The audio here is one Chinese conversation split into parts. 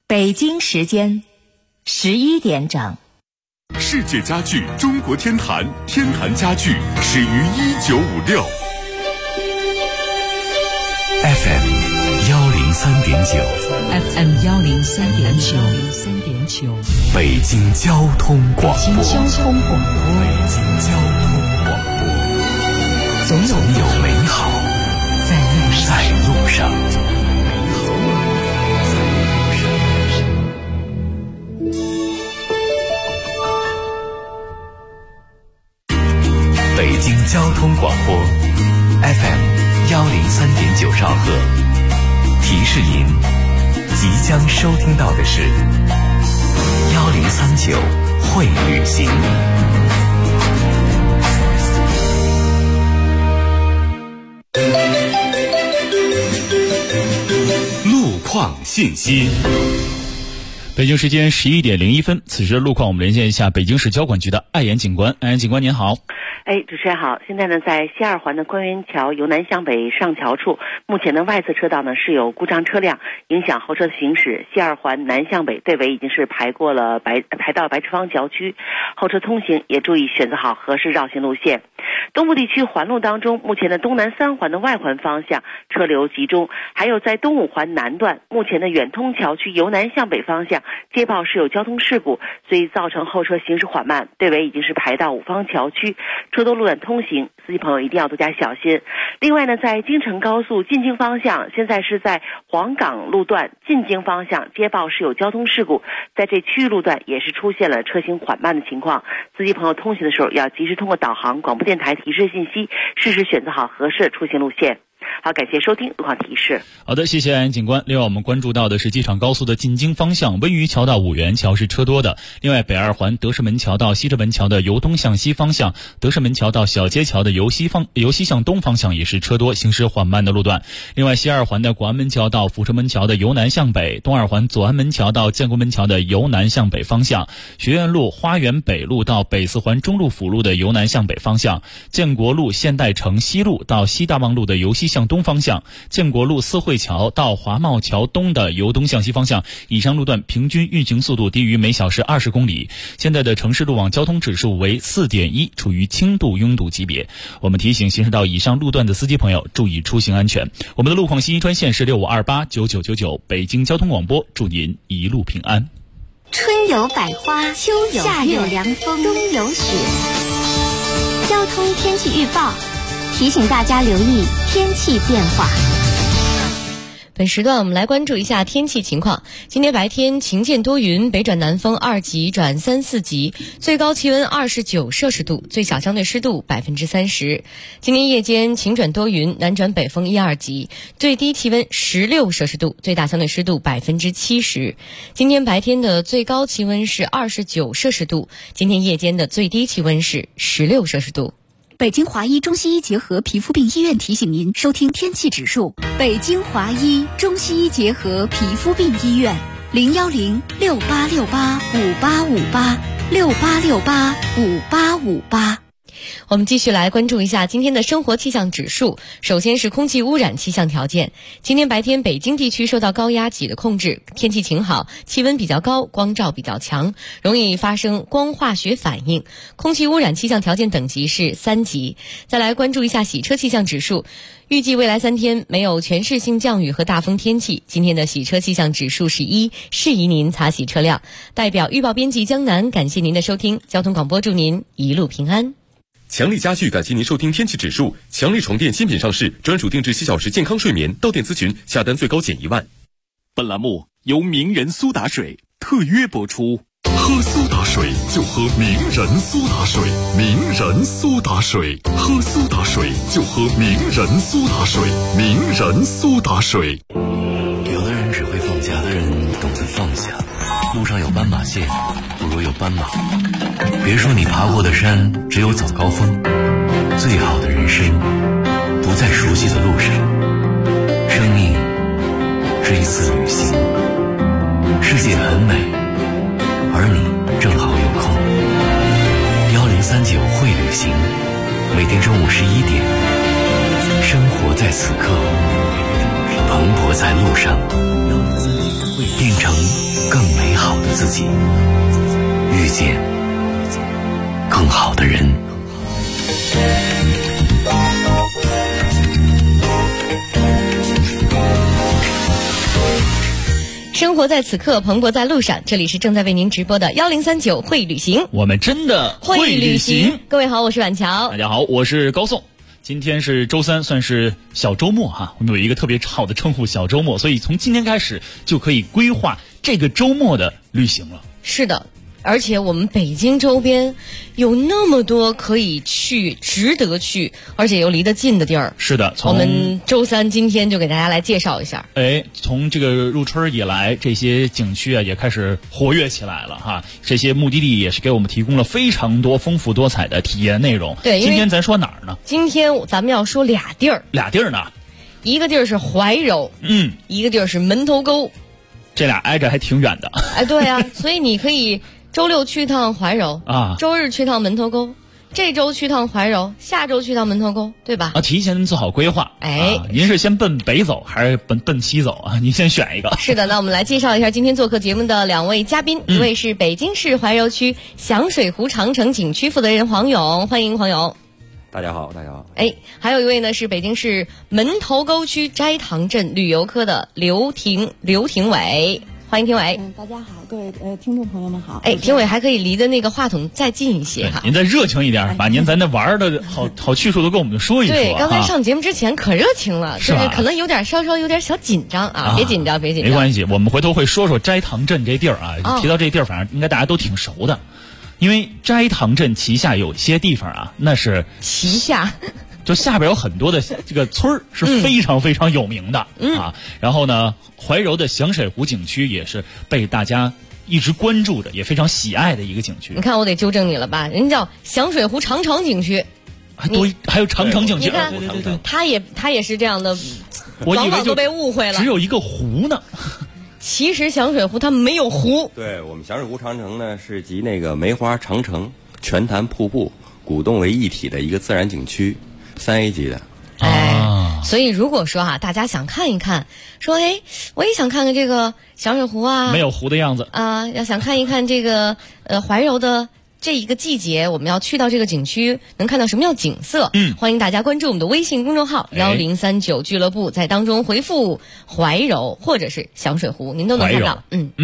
北京时间11点整。 世界家具中国天坛，天坛家具始于1956。 FM 103.9，FM 103.9， 北京交通广播，总有美好在路上。北京交通广播 FM 103.9兆赫，提示您即将收听到的是1039会旅行。 路况信息。 北京时间11点01分，此时的路况我们连线一下北京市交管局的艾岩警官。艾岩警官您好。 主持人好，现在呢在西二环的官园桥由南向北上桥处，目前的外侧车道呢是有故障车辆影响后车的行驶，西二环南向北队尾已经是排到白池坊桥区，后车通行也注意选择好合适绕行路线。东部地区环路当中，目前的东南三环的外环方向车流集中，还有在东五环南段，目前的远通桥区由南向北方向接报是有交通事故，所以造成后车行驶缓慢，队尾已经是排到五方桥区，车多路段通行，司机朋友一定要多加小心。另外呢，在京承高速进京方向，现在是在黄岗路段进京方向接报是有交通事故，在这区域路段也是出现了车行缓慢的情况，司机朋友通行的时候要及时通过导航、广播电台提示信息，适时选择好合适的出行路线。好，感谢收听路况提示。 好的，谢谢安警官。另外我们关注到的是机场高速的进京方向，温榆桥到五原桥是车多的。另外北二环德胜门桥到西直门桥的由东向西方向，德胜门桥到小街桥的由西向东方向也是车多，行驶缓慢的路段。另外西二环的广安门桥到阜成门桥的由南向北，东二环左安门桥到建国门桥的由南向北方向，学院路花园北路到北四环中路辅路的由南向北方向，建国路现代城西路到西大望路的由西向东方向，建国路四惠桥到华茂桥东的由东向西方向，以上路段平均运行速度低于每小时20公里。现在的城市路网交通指数为 4.1， 处于轻度拥堵级别。我们提醒行驶到以上路段的司机朋友注意出行安全。我们的路况信息专线是65289999，北京交通广播，祝您一路平安。 春有百花，秋有夏有凉风，冬有雪。交通天气预报提醒大家留意天气变化。 本时段我们来关注一下天气情况。今天白天晴间多云，北转南风2级转3、4级，最高气温29摄氏度，最小相对湿度30%。今天夜间晴转多云，南转北风1、2级，最低气温16摄氏度，最大相对湿度70%。今天白天的最高气温是29摄氏度，今天夜间的最低气温是16摄氏度。 北京华医中西医结合皮肤病医院提醒您收听天气指数。北京华医中西医结合皮肤病医院，010-6868-5858，6868-5858。 我们继续来关注一下今天的生活气象指数。首先是空气污染气象条件。今天白天北京地区受到高压脊的控制，天气晴好，气温比较高，光照比较强，容易发生光化学反应，空气污染气象条件等级是3级。再来关注一下洗车气象指数。预计未来3天没有全市性降雨和大风天气，今天的洗车气象指数是1，适宜您擦洗车辆。代表预报编辑江南感谢您的收听，交通广播祝您一路平安。 强力家具感谢您收听天气指数。强力床垫新品上市，专属定制7小时健康睡眠，到店咨询下单最高减1万。 本栏目由名人苏打水特约播出。 喝苏打水就喝名人苏打水，名人苏打水，喝苏打水就喝名人苏打水，名人苏打水。 有的人只会放假，有的人懂得放下。路上有斑马线，不如有斑马。别说你爬过的山只有早高峰，最好的人生不在熟悉的路上。生命是一次旅行，世界很美，而你正好有空。1039会旅行，每天中午11点，生活在此刻，蓬勃在路上，变成见更好的人。 生活在此刻，蓬勃在路上。这里是正在为您直播的1039会旅行， 我们真的会旅行。 各位好，我是婉乔。 大家好，我是高颂。今天是周三，算是小周末哈。我们有一个特别好的称呼，小周末，所以从今天开始就可以规划这个周末的旅行了。 是的。而且我们北京周边有那么多可以去、值得去，而且又离得近的地儿。 是的， 我们周三今天就给大家来介绍一下。 从这个入春以来，这些景区啊也开始活跃起来了哈。这些目的地也是给我们提供了非常多丰富多彩的体验内容。 对， 今天咱说哪儿呢？ 今天咱们要说俩地儿。 俩地儿呢？ 一个地儿是怀柔，一个地儿是门头沟。 这俩挨着还挺远的。 对啊，所以你可以周六去趟怀柔啊， 周日去趟门头沟，这周去趟怀柔，下周去趟门头沟，对吧？ 提前做好规划。您是先奔北走还是奔西走啊？您先选一个。 是的，那我们来介绍一下今天做客节目的两位嘉宾，一位是北京市怀柔区响水湖长城景区负责人黄勇，欢迎黄勇。 大家好，大家好。 还有一位呢是北京市门头沟区斋堂镇旅游科的刘廷伟。欢迎廷伟。 大家好，各位听众朋友们好。 廷伟还可以离的那个话筒再近一些哈。 您再热情一点，把您咱那玩的好去处都跟我们说一说。 对，刚才上节目之前可热情了，就是可能稍稍有点小紧张啊，别紧张，别紧张。 没关系，我们回头会说说斋堂镇这地儿啊。提到这地儿，反正应该大家都挺熟的，因为斋堂镇旗下有些地方啊，那是旗下。 就下边有很多的这个村儿是非常非常有名的啊。然后呢，怀柔的响水湖景区也是被大家一直关注着，也非常喜爱的一个景区。 你看，我得纠正你了吧？人家叫响水湖长城景区， 还有长城景区。 你看，对，他也是这样的， 我以为都被误会了， 只有一个湖呢。 其实响水湖它没有湖。 对，我们响水湖长城呢是集那个梅花长城、泉潭瀑布、古洞为一体的一个自然景区。3A 级的， 所以如果说大家想看一看，说我也想看看这个响水湖啊， 没有湖的样子啊，要想看一看这个怀柔的这一个季节，我们要去到这个景区，能看到什么样景色？欢迎大家关注我们的微信公众号1039俱乐部，在当中回复怀柔或者是响水湖，您都能看到。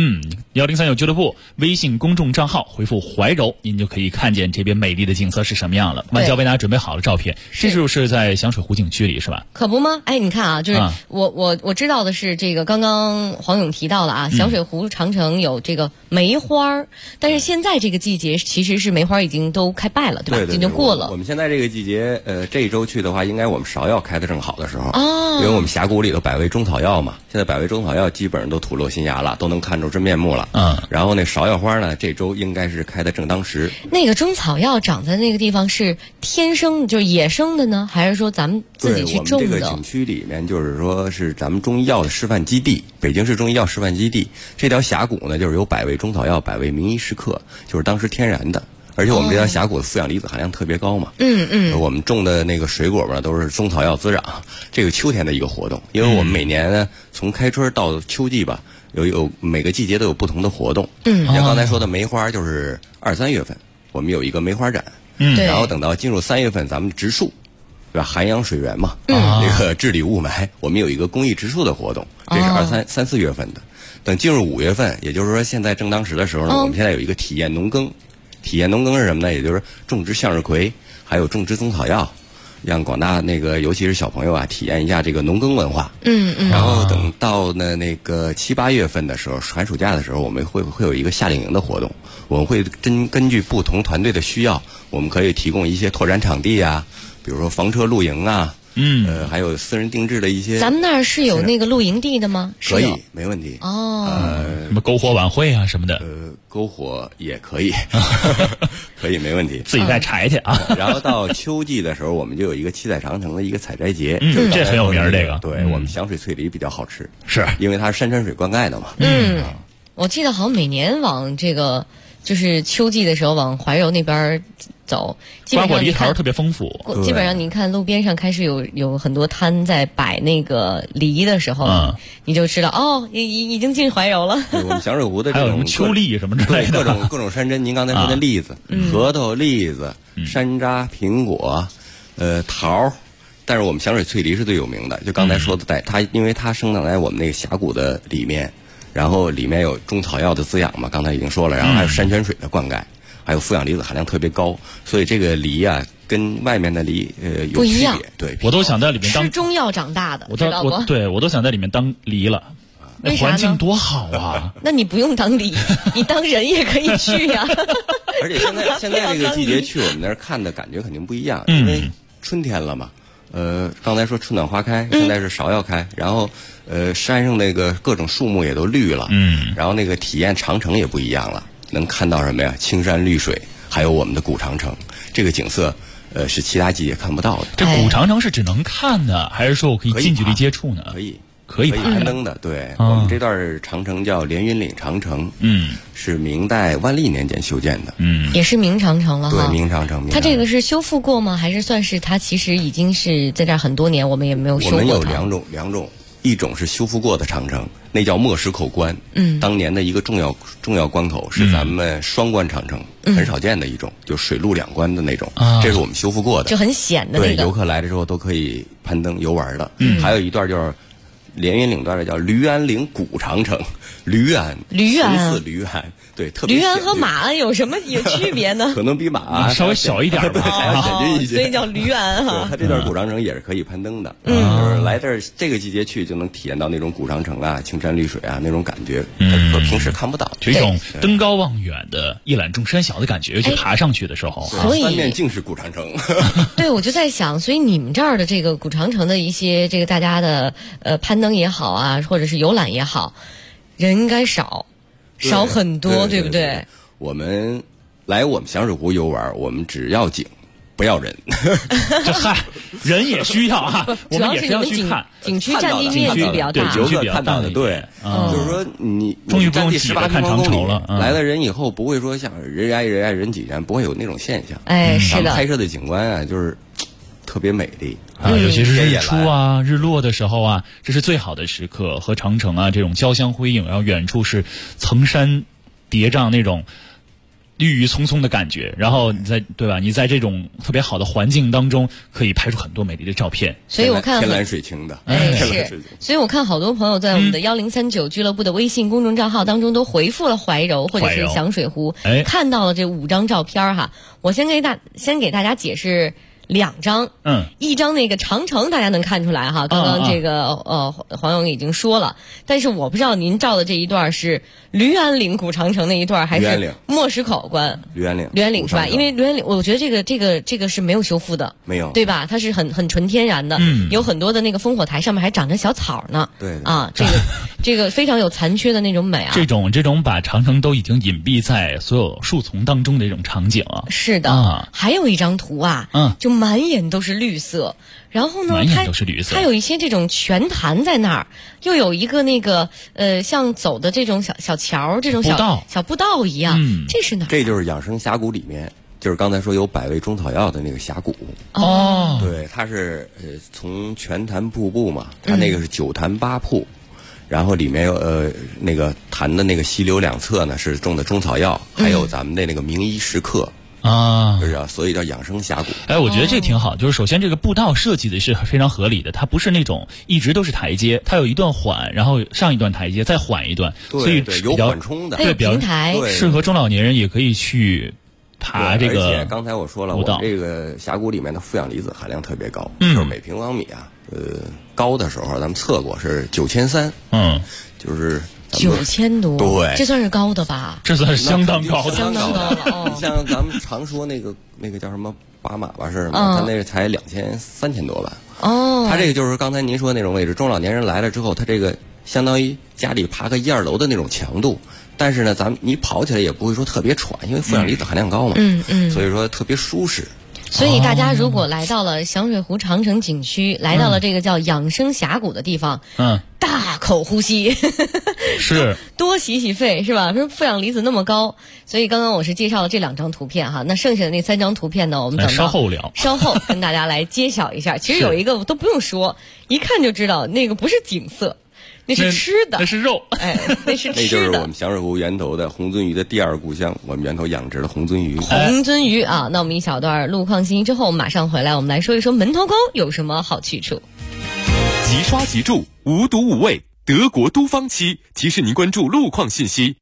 1039俱乐部微信公众账号回复怀柔，您就可以看见这边美丽的景色是什么样了。万娇为大家准备好了照片，这就是在响水湖景区里是吧？ 可不吗？你看啊，就是我知道的是这个，刚刚黄勇提到了啊，响水湖长城有这个梅花，但是现在这个季节其实是梅花已经都开败了，对吧？ 对， 已经过了。 我们现在这个季节，这一周去的话，应该我们芍药开的正好的时候因为我们峡谷里头百味中草药嘛，现在百味中草药基本上都吐露新芽了，都能看出真面目了。然后那芍药花呢，这周应该是开的正当时。 那个中草药长在那个地方是天生就是野生的呢，还是说咱们自己去种的？ 我们这个景区里面就是说是咱们中医药的示范基地，北京市中医药示范基地。这条峡谷呢，就是有百味中草药、百味名医时刻，就是当时天然的。而且我们这条峡谷的负氧离子含量特别高嘛，我们种的那个水果呢都是中草药滋养，这个秋天的一个活动，因为我们每年呢从开春到秋季吧，有每个季节都有不同的活动。像刚才说的梅花就是2、3月份，我们有一个梅花展，然后等到进入3月份，咱们植树，对吧？涵养水源嘛，那个治理雾霾，我们有一个公益植树的活动，这是3、4月份的。等进入5月份，也就是说现在正当时的时候呢，我们现在有一个体验农耕。体验农耕是什么呢？也就是种植向日葵，还有种植中草药，让广大尤其是小朋友体验一下这个农耕文化。然后等到那个7、8月份的时候，寒暑假的时候，我们会有一个夏令营的活动。我们会根据不同团队的需要，我们可以提供一些拓展场地比如说房车露营还有私人定制的一些。 咱们那儿是有那个露营地的吗？ 可以，没问题。 什么篝火晚会什么的。 篝火也可以，可以，没问题。 自己带柴去啊。 然后到秋季的时候，我们就有一个七彩长城的一个采摘节， 这很有名这个。 对，我们响水脆梨比较好吃， 是因为它是山泉水灌溉的嘛。 我记得好像每年往这个就是秋季的时候往怀柔那边走，基本瓜果上你看梨桃特别丰富。 基本上您看路边上开始有很多摊在摆那个梨的时候，你就知道哦，已经进怀柔了。 对，我们响水湖的这种还有什么秋栗什么之类的， 各种山珍。您刚才说的栗子、核桃、栗子、山楂、苹果，桃。但是我们响水翠梨是最有名的，就刚才说的，它因为它生长在我们那个峡谷的里面，然后里面有中草药的滋养嘛，刚才已经说了，然后还有山泉水的灌ฏ，还有负氧离子含量特别高，所以这个梨啊跟外面的梨有区别。对， 我都想在里面当吃中药长大的，知道不？ 我都想在里面当梨了。那环境多好啊！ 那你不用当梨，你当人也可以去呀。 而且现在这个季节去我们那儿看的感觉肯定不一样，因为春天了嘛。刚才说春暖花开，现在是芍药开，然后山上那个各种树木也都绿了，然后那个体验长城也不一样了，能看到什么呀？青山绿水，还有我们的古长城，这个景色是其他季节看不到的。 这古长城是只能看的，还是说我可以近距离接触呢？可以攀登的。对，我们这段长城叫连云岭长城，是明代万历年间修建的， 也是明长城了哈。 对，明长城。 它这个是修复过吗？还是算是它其实已经是在这儿很多年，我们也没有修过它？ 我们有两种，一种是修复过的长城，那叫磨石口关，当年的一个重要关口，是咱们双关长城，很少见的一种，就水陆两关的那种，这是我们修复过的， 就很险的那个。 对，游客来的时候都可以攀登游玩的。还有一段就是连云岭段的叫驴安岭古长城，驴安，对，特别驴安和马鞍有什么区别呢？ 可能比马稍微小一点吧， 还要险峻一些， 所以叫驴安哈。 对，它这段古长城也是可以攀登的，就是来这儿这个季节去就能体验到那种古长城啊、青山绿水啊那种感觉，平时看不到。 有一种登高望远的一览众山小的感觉，去爬上去的时候， 所以三面尽是古长城。 对，我就在想，所以你们这儿的这个古长城的一些这个大家的攀登也好啊，或者是游览也好，人应该少很多，对不对？ 我们响水湖游玩，我们只要景，不要人。 人也需要啊， 主要是你们景区占地面积比较大， 游客看到的对，就是说你终于不用挤着看长城了。 来了人以后不会说像人挨人挤人，不会有那种现象。 哎，是的， 拍摄的景观啊，就是特别美丽尤其是日出啊、日落的时候啊，这是最好的时刻，和长城啊这种交相辉映，然后远处是层山叠嶂那种郁郁葱葱的感觉，然后你在这种特别好的环境当中，可以拍出很多美丽的照片。 所以我看天蓝水清的， 是。所以我看好多朋友在我们的1039俱乐部的微信公众账号当中都回复了怀柔或者是响水湖，看到了这5张照片哈。我先给大家解释2张，一张那个长城大家能看出来哈，刚刚这个黄勇已经说了，但是我不知道您照的这一段是驴安岭古长城那一段还是磨石口关？驴安岭是吧？因为驴安岭，我觉得这个是没有修复的， 没有， 对吧？它是很纯天然的，有很多的那个烽火台上面还长着小草呢， 对啊，这个非常有残缺的那种美啊。 这种把长城都已经隐蔽在所有树丛当中的这种场景啊， 是的，还有一张图啊，就满眼都是绿色，然后呢，它有一些这种泉潭在那儿，又有一个那个像走的这种小桥，这种小步道一样，这是哪儿？ 这就是养生峡谷里面，就是刚才说有百味中草药的那个峡谷。对，它是从泉潭瀑布嘛，它那个是9潭8瀑，然后里面有那个潭的那个溪流两侧呢是种的中草药，还有咱们的那个名医石刻。是啊，所以叫养生峡谷。 我觉得这挺好，就是首先这个步道设计的是非常合理的，它不是那种一直都是台阶，它有一段缓，然后上一段台阶再缓一段，所以有缓冲的， 对，平台适合中老年人也可以去爬这个。 而且刚才我说了，我这个峡谷里面的负氧离子含量特别高，就是每平方米啊，高的时候咱们测过是9300，就是 9000多， 对， 这算是高的吧？ 这算是相当高的， 相当高了。 你像咱们常说那个叫什么巴马吧是吗？它那个才3000多吧。它这个就是刚才您说的那种位置，中老年人来了之后，它这个相当于家里爬个1、2楼的那种强度，但是呢，你跑起来也不会说特别喘，因为负氧离子含量高嘛，所以说特别舒适。 所以大家如果来到了响水湖长城景区，来到了这个叫养生峡谷的地方，大口呼吸， 是多洗洗肺是吧？说负氧离子那么高，所以刚刚我是介绍了这2张图片哈，那剩下的那3张图片呢，我们等到稍后聊， 稍后跟大家来揭晓一下。其实有一个都不用说，一看就知道那个不是景色。那是吃的， 那是肉， 哎，那是吃的。 那就是我们响水湖源头的红鳟鱼的第2故乡，我们源头养殖的红鳟鱼。 红鳟鱼啊，那我们一小段路况信息之后，马上回来，我们来说一说门头沟有什么好去处。 即刷即住，无毒无味，德国都芳漆提示您关注路况信息。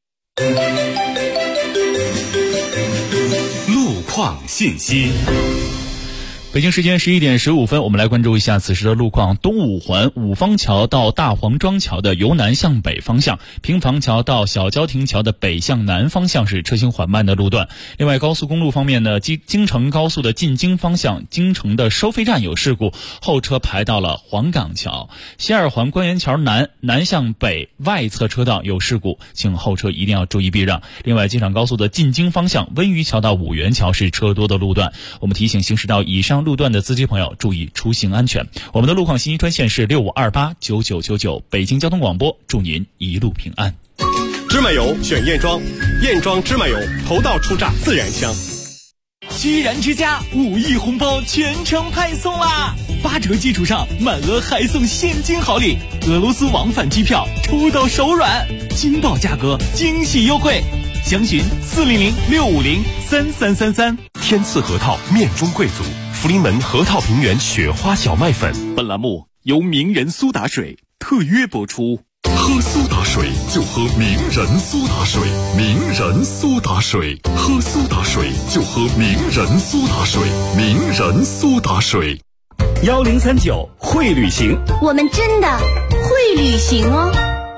路况信息。 北京时间11点15分，我们来关注一下此时的路况。东五环五方桥到大黄庄桥的由南向北方向，平房桥到小郊亭桥的北向南方向是车行缓慢的路段。另外，高速公路方面呢，京承高速的进京方向，京承的收费站有事故，后车排到了黄岗桥。西二环官园桥南向北外侧车道有事故，请后车一定要注意避让。另外，京承高速的进京方向，温榆桥到五元桥是车多的路段。我们提醒行驶到以上路段的司机朋友注意出行安全。我们的路况信息专线是65289999，北京交通广播，祝您一路平安。 芝麻油选燕庄，燕庄芝麻油头道出榨自然香。 居然之家5亿红包全程派送啦！8折基础上满额还送现金好礼，俄罗斯往返机票抽到手软，惊爆价格，惊喜优惠。详询400-650-3333。 天赐核桃面中贵族，福临门核桃平原雪花小麦粉。 本栏目由名人苏打水特约播出。 喝苏打水就喝名人苏打水，名人苏打水，喝苏打水就喝名人苏打水，名人苏打水。 1039会旅行， 我们真的会旅行哦。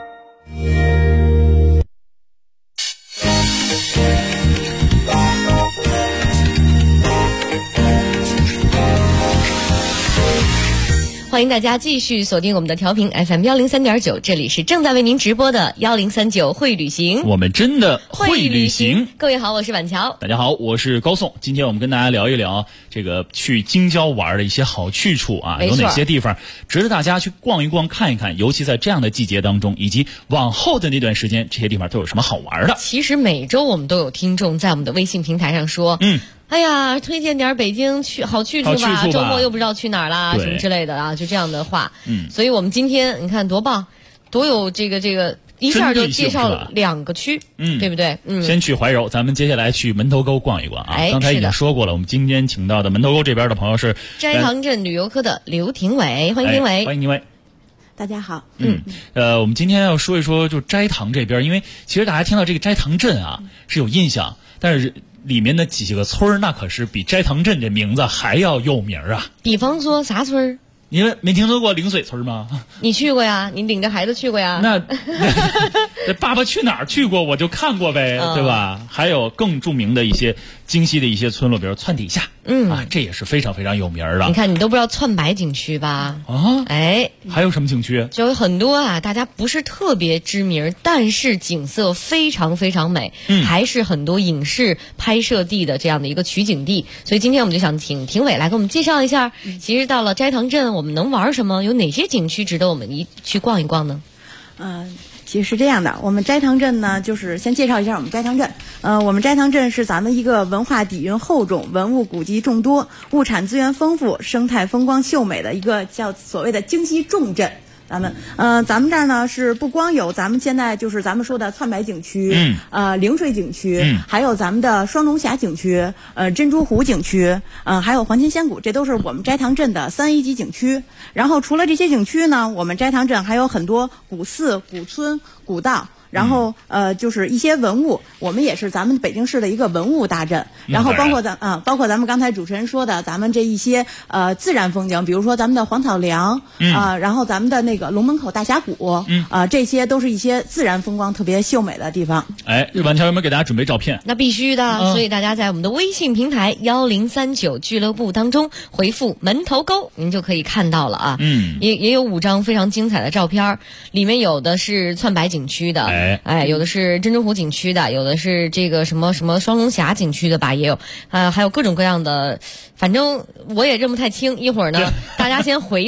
欢迎大家继续锁定我们的调频 FM103.9，这里是正在为您直播的1039会旅行， 我们真的会旅行。 各位好，我是婉乔。 大家好，我是高颂。今天我们跟大家聊一聊这个去京郊玩的一些好去处啊，有哪些地方值得大家去逛一逛、看一看，尤其在这样的季节当中，以及往后的那段时间，这些地方都有什么好玩的。 其实每周我们都有听众在我们的微信平台上说，哎呀，推荐点北京好去处吧，周末又不知道去哪儿啦，什么之类的啊，就这样的话。所以我们今天你看多棒，多有这个一下就介绍了2个区，对不对？ 先去怀柔，咱们接下来去门头沟逛一逛啊。刚才已经说过了，我们今天请到的门头沟这边的朋友是斋堂镇旅游科的刘廷伟，欢迎廷伟， 欢迎廷伟。 大家好。 我们今天要说一说就斋堂这边，因为其实大家听到这个斋堂镇啊是有印象，但是里面的几个村那可是比斋堂镇这名字还要有名啊。 比方说啥村？ 你们没听说过灵水村吗？ 你去过呀？你领着孩子去过呀？ 那爸爸去哪儿去过我就看过呗，对吧？还有更著名的一些京西的一些村落，比如窜底下，这也是非常非常有名的。 你看，你都不知道窜白景区吧？ 还有什么景区？ 就有很多啊，大家不是特别知名，但是景色非常非常美，还是很多影视拍摄地的这样的一个取景地。所以今天我们就想请廷伟来给我们介绍一下，其实到了斋堂镇，我们能玩什么？有哪些景区值得我们去逛一逛呢？ 其实是这样的，我们斋堂镇呢，就是先介绍一下我们斋堂镇。我们斋堂镇是咱们一个文化底蕴厚重、文物古迹众多、物产资源丰富、生态风光秀美的一个叫所谓的京西重镇。咱们这儿呢是不光有咱们现在就是咱们说的窜白景区，灵水景区，还有咱们的双龙峡景区，珍珠湖景区，还有环琴仙谷，这都是我们斋堂镇的3A级景区。然后除了这些景区呢，我们斋堂镇还有很多古寺、古村、古道。然后就是一些文物，我们也是咱们北京市的一个文物大镇。然后包括咱们刚才主持人说的，咱们这一些自然风景，比如说咱们的黄草梁然后咱们的那个龙门口大峡谷这些都是一些自然风光特别秀美的地方。 婉乔有没有给大家准备照片？ 那必须的，所以大家在我们的微信平台1039俱乐部当中回复门头沟，您就可以看到了啊。也有5张非常精彩的照片，里面有的是窜白景区的。有的是珍珠湖景区的，有的是这个什么双龙峡景区的吧，也有还有各种各样的，反正我也认不太清。一会儿呢，大家先回着，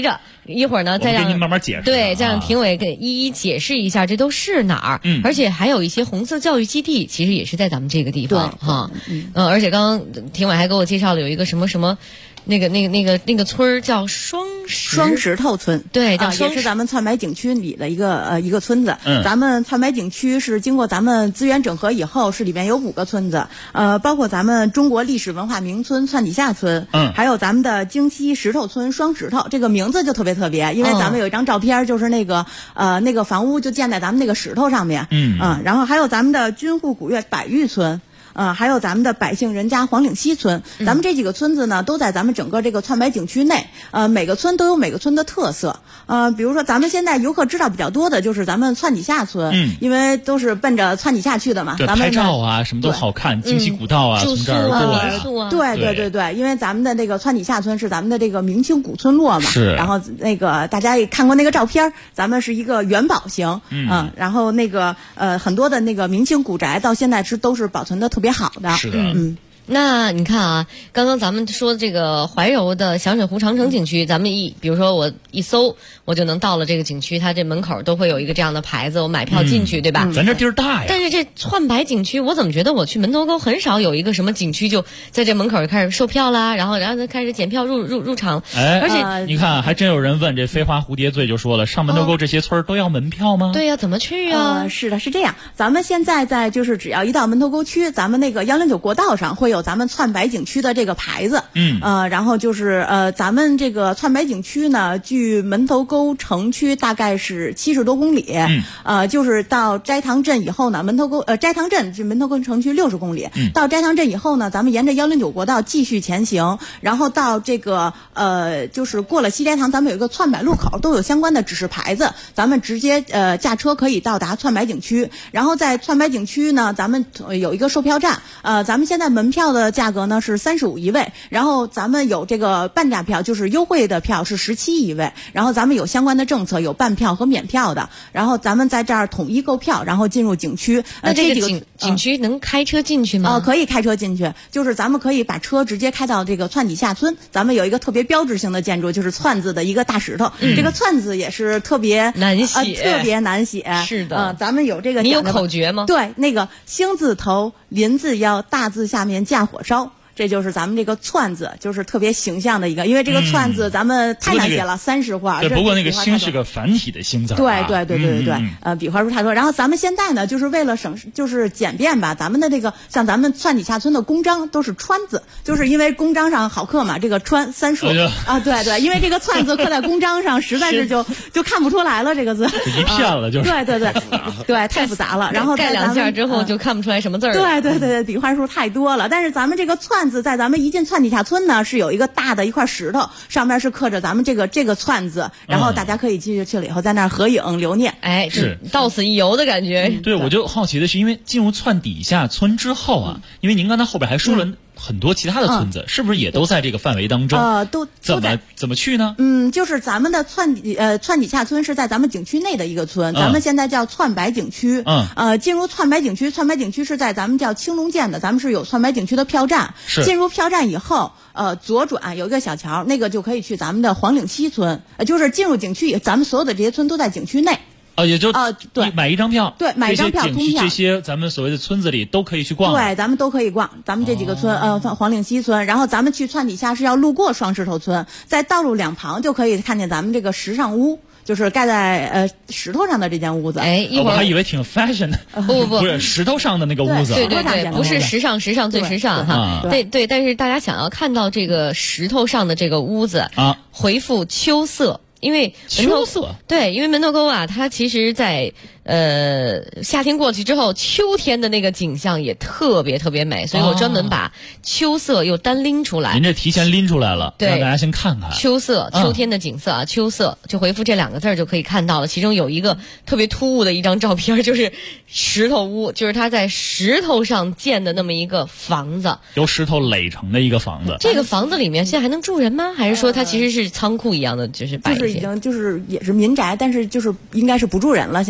一会儿呢再让您慢慢解释。 对，再让评委给一一解释一下这都是哪儿。而且还有一些红色教育基地，其实也是在咱们这个地方哈。而且刚刚评委还给我介绍了有一个什么什么。那个村儿叫双石头村， 对， 也是咱们窜白景区里的一个村子。咱们窜白景区是经过咱们资源整合以后，是里面有5个村子，包括咱们中国历史文化名村窜底下村，还有咱们的京西石头村双石头，这个名字就特别，因为咱们有一张照片，就是那个房屋就建在咱们那个石头上面，然后还有咱们的军户古月百峪村。还有咱们的百姓人家黄岭西村，咱们这几个村子呢，都在咱们整个这个窜白景区内。每个村都有每个村的特色。比如说咱们现在游客知道比较多的就是咱们窜底下村，因为都是奔着窜底下去的嘛。 对， 咱们拍照啊，什么都好看，京西古道啊，从这儿过呀。 对，因为咱们的那个窜底下村是咱们的这个明清古村落嘛。 是。 然后那个大家也看过那个照片，咱们是一个元宝型，然后那个很多的那个明清古宅到现在都是保存的特别好的。 是的， 那你看啊，刚刚咱们说这个怀柔的响水湖长城景区，咱们比如说我一搜，我就能到了这个景区，它这门口都会有一个这样的牌子，我买票进去，对吧？ 咱这地儿大呀。 但是这窜白景区，我怎么觉得我去门头沟很少有一个什么景区就在这门口就开始售票啦，然后再开始检票入场。而且你看，还真有人问这飞花蝴蝶醉就说了，上门头沟这些村都要门票吗？ 对呀，怎么去啊？ 是的，是这样。咱们现在就是只要一到门头沟区，咱们那个109国道上会有咱们窜白景区的这个牌子，然后就是咱们这个窜白景区呢，距门头沟城区大概是70多公里，就是到斋堂镇以后呢，斋堂镇距门头沟城区60公里，到斋堂镇以后呢，咱们沿着109国道继续前行，然后到这个就是过了西斋堂，咱们有一个窜白路口，都有相关的指示牌子，咱们直接驾车可以到达窜白景区，然后在窜白景区呢，咱们有一个售票站，咱们现在门票的价格呢是35一位，然后咱们有这个半价票，就是优惠的票是17一位，然后咱们有相关的政策，有半票和免票的，然后咱们在这儿统一购票，然后进入景区。 那这个景区能开车进去吗？ 可以开车进去，就是咱们可以把车直接开到这个窜底下村，咱们有一个特别标志性的建筑，就是窜字的一个大石头，这个窜字也是特别难写， 特别难写。 是的， 咱们有这个， 你有口诀吗？ 对，那个星字头，林字腰，大字下面架火烧。这就是咱们这个窜字，就是特别形象的一个，因为这个窜字咱们太难写了，30画。 对，不过那个星是个繁体的星字。 对，笔画数太多。然后咱们现在呢，就是为了就是简便吧，咱们的这个像咱们窜底下村的公章都是川字，就是因为公章上好刻嘛，这个川3竖啊，对，因为这个窜字刻在公章上，实在是就看不出来了，这个字一片了，就是对，太复杂了。然后盖2下之后就看不出来什么字儿。 对，笔画数太多了。但是咱们这个窜字在咱们一进窜底下村呢，是有一个大的一块石头，上面是刻着咱们这个窜字，然后大家可以去了以后在那儿合影留念。 是到此一游的感觉。 对，我就好奇的是，因为进入窜底下村之后啊，因为您刚才后边还说了很多其他的村子，是不是也都在这个范围当中？ 都怎么去呢？ 就是咱们的窜底下村是在咱们景区内的一个村，咱们现在叫窜白景区。进入窜白景区是在咱们叫青龙涧的，咱们是有窜白景区的票站。进入票站以后，左转有一个小桥，那个就可以去咱们的黄岭西村。就是进入景区，咱们所有的这些村都在景区内。 也就对， 买一张票， 对，买一张票通票， 这些咱们所谓的村子里都可以去逛。 对，咱们都可以逛，咱们这几个村，黄岭西村，然后咱们去窜底下是要路过双石头村，在道路两旁就可以看见咱们这个石上屋。就是盖在石头上的这间屋子。 一会儿我还以为挺 fashion 的， 不是石头上的那个屋子。 对，不是时尚最时尚哈。对，但是大家想要看到这个石头上的这个屋子啊， 回复秋色。因为秋色， 对，因为门头沟啊，它其实在夏天过去之后，秋天的那个景象也特别美，所以我专门把秋色又单拎出来。 您这提前拎出来了， 对， 让大家先看看秋色，秋天的景色啊，秋色就回复这2个字就可以看到了。其中有一个特别突兀的一张照片，就是石头屋，就是它在石头上建的那么一个房子， 由石头垒成的一个房子。 这个房子里面现在还能住人吗？还是说它其实是仓库一样的，就是摆一些？ 已经就是也是民宅，但是就是应该是不住人了。现在，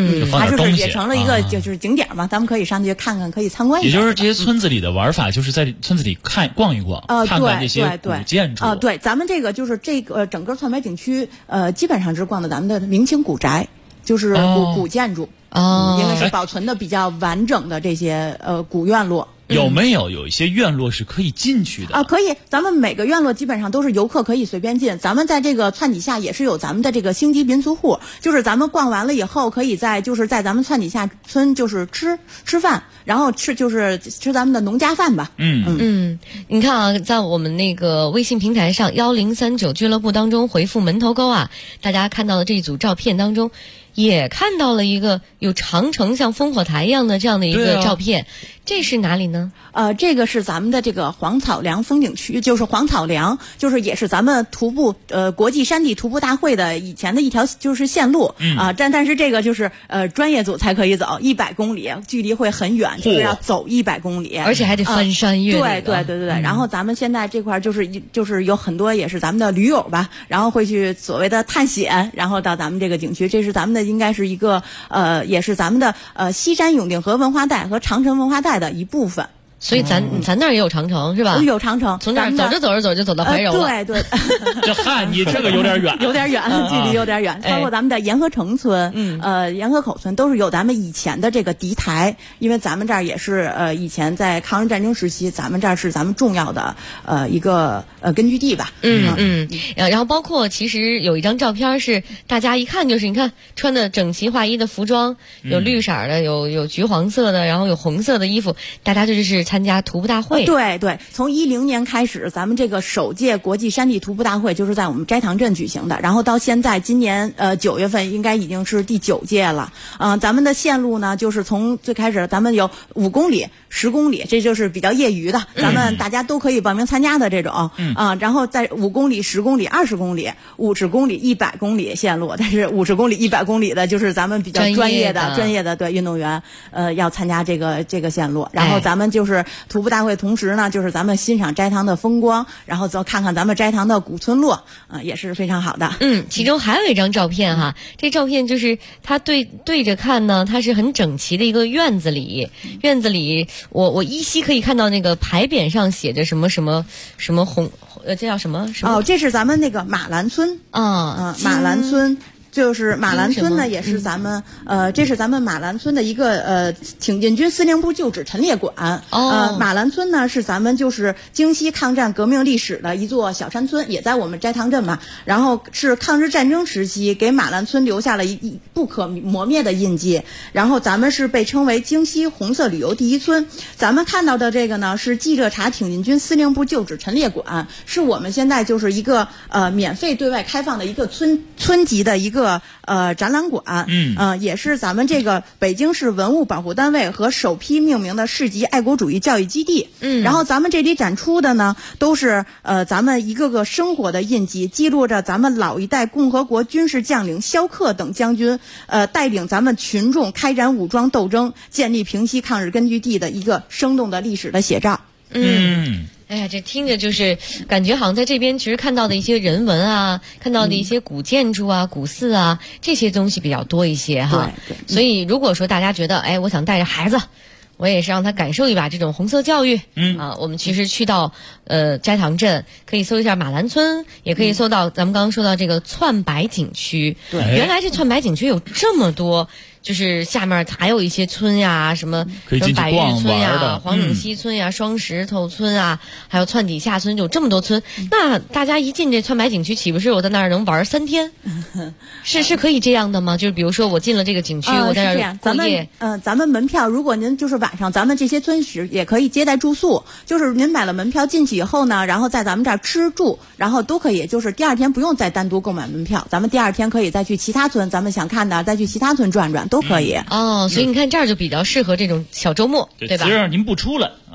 它就是就放点东西也成了一个就是景点嘛，咱们可以上去看看，可以参观一下。 也就是这些村子里的玩法，就是在村子里逛一逛，看看这些古建筑。 对，咱们这个就是这个整个窜白景区，基本上是逛的咱们的明清古宅，就是古建筑，应该是保存的比较完整的这些古院落。 有没有一些院落是可以进去的可以，咱们每个院落基本上都是游客可以随便进。咱们在这个窜底下也是有咱们的这个星级民俗户，就是咱们逛完了以后，可以在咱们窜底下村就是吃饭，然后吃咱们的农家饭吧。 你看啊，在我们那个微信平台上1039俱乐部当中回复门头沟啊，大家看到的这一组照片当中，也看到了一个有长城像烽火台一样的这样的一个照片。这是哪里呢？ 这个是咱们的这个黄草梁风景区，就是黄草梁，就是也是咱们徒步国际山地徒步大会的以前的一条就是线路但是这个就是专业组才可以走100公里，距离会很远，就是要走100公里， 而且还得翻山越岭。 对。然后咱们现在这块就是有很多也是咱们的驴友吧，然后会去所谓的探险，然后到咱们这个景区，这是咱们的应该是一个也是咱们的西山永定河文化带和长城文化带的一部分。 所以咱那儿也有长城是吧？ 有长城， 从这儿走着就走到怀柔了。 对。 你这个有点远， 有点远，距离有点远。包括咱们的沿河城村，沿河口村都是有咱们以前的这个敌台，因为咱们这儿也是以前在抗日战争时期，咱们这儿是咱们重要的一个根据地吧。 然后包括其实有一张照片是大家一看就是你看穿的整齐划一的服装，有绿色的，有橘黄色的，然后有红色的衣服，大家就是参加徒步大会。 对，从2010年开始，咱们这个首届国际山地徒步大会就是在我们斋堂镇举行的，然后到现在今年9月份应该已经是第9届了。咱们的线路呢，就是从最开始咱们有5公里、10公里，这就是比较业余的，咱们大家都可以报名参加的这种然后在5公里、10公里、20公里、50公里、100公里线路，但是50公里、100公里的就是咱们比较专业的对运动员要参加这个线路，然后咱们就是徒步大会，同时呢，就是咱们欣赏斋堂的风光，然后再看看咱们斋堂的古村落，也是非常好的。 其中还有一张照片哈，这照片就是它对着看呢，它是很整齐的一个院子里，我依稀可以看到那个牌匾上写着什么红，这叫什么？ 这是咱们那个马兰村马兰村。就是马兰村呢，也是咱们这是咱们马兰村的一个挺进军司令部旧址陈列馆。马兰村呢是咱们就是京西抗战革命历史的一座小山村，也在我们斋堂镇嘛。然后是抗日战争时期给马兰村留下了一不可磨灭的印记。然后咱们是被称为京西红色旅游第一村。咱们看到的这个呢是记者察挺进军司令部旧址陈列馆，是我们现在就是一个免费对外开放的一个村级的一个展览馆，也是咱们这个北京市文物保护单位和首批命名的市级爱国主义教育基地。然后咱们这里展出的呢，都是咱们一个个生活的印记，记录着咱们老一代共和国军事将领萧克等将军带领咱们群众开展武装斗争，建立平西抗日根据地的一个生动的历史的写照。 哎呀，这听着就是感觉好像在这边其实看到的一些人文啊，看到的一些古建筑啊、古寺啊，这些东西比较多一些哈。 对。 所以如果说大家觉得，我想带着孩子，我也是让他感受一把这种红色教育。我们其实去到斋堂镇，可以搜一下马兰村，也可以搜到咱们刚刚说到这个窜白景区。 对， 原来这窜白景区有这么多。就是下面还有一些村呀，什么百峪村呀、黄岭西村呀、双石头村啊，还有窜底下村，有这么多村。那大家一进这窜白景区，岂不是我在那儿能玩3天？是可以这样的吗？就是比如说我进了这个景区，我在那儿过夜。 咱们门票，如果您就是晚上，咱们这些村史也可以接待住宿。就是您买了门票进去以后呢，然后在咱们这儿吃住，然后都可以。就是第2天不用再单独购买门票，咱们第2天可以再去其他村，咱们想看的再去其他村转转。都可以所以你看这儿就比较适合这种小周末，对吧？ 只要您不出来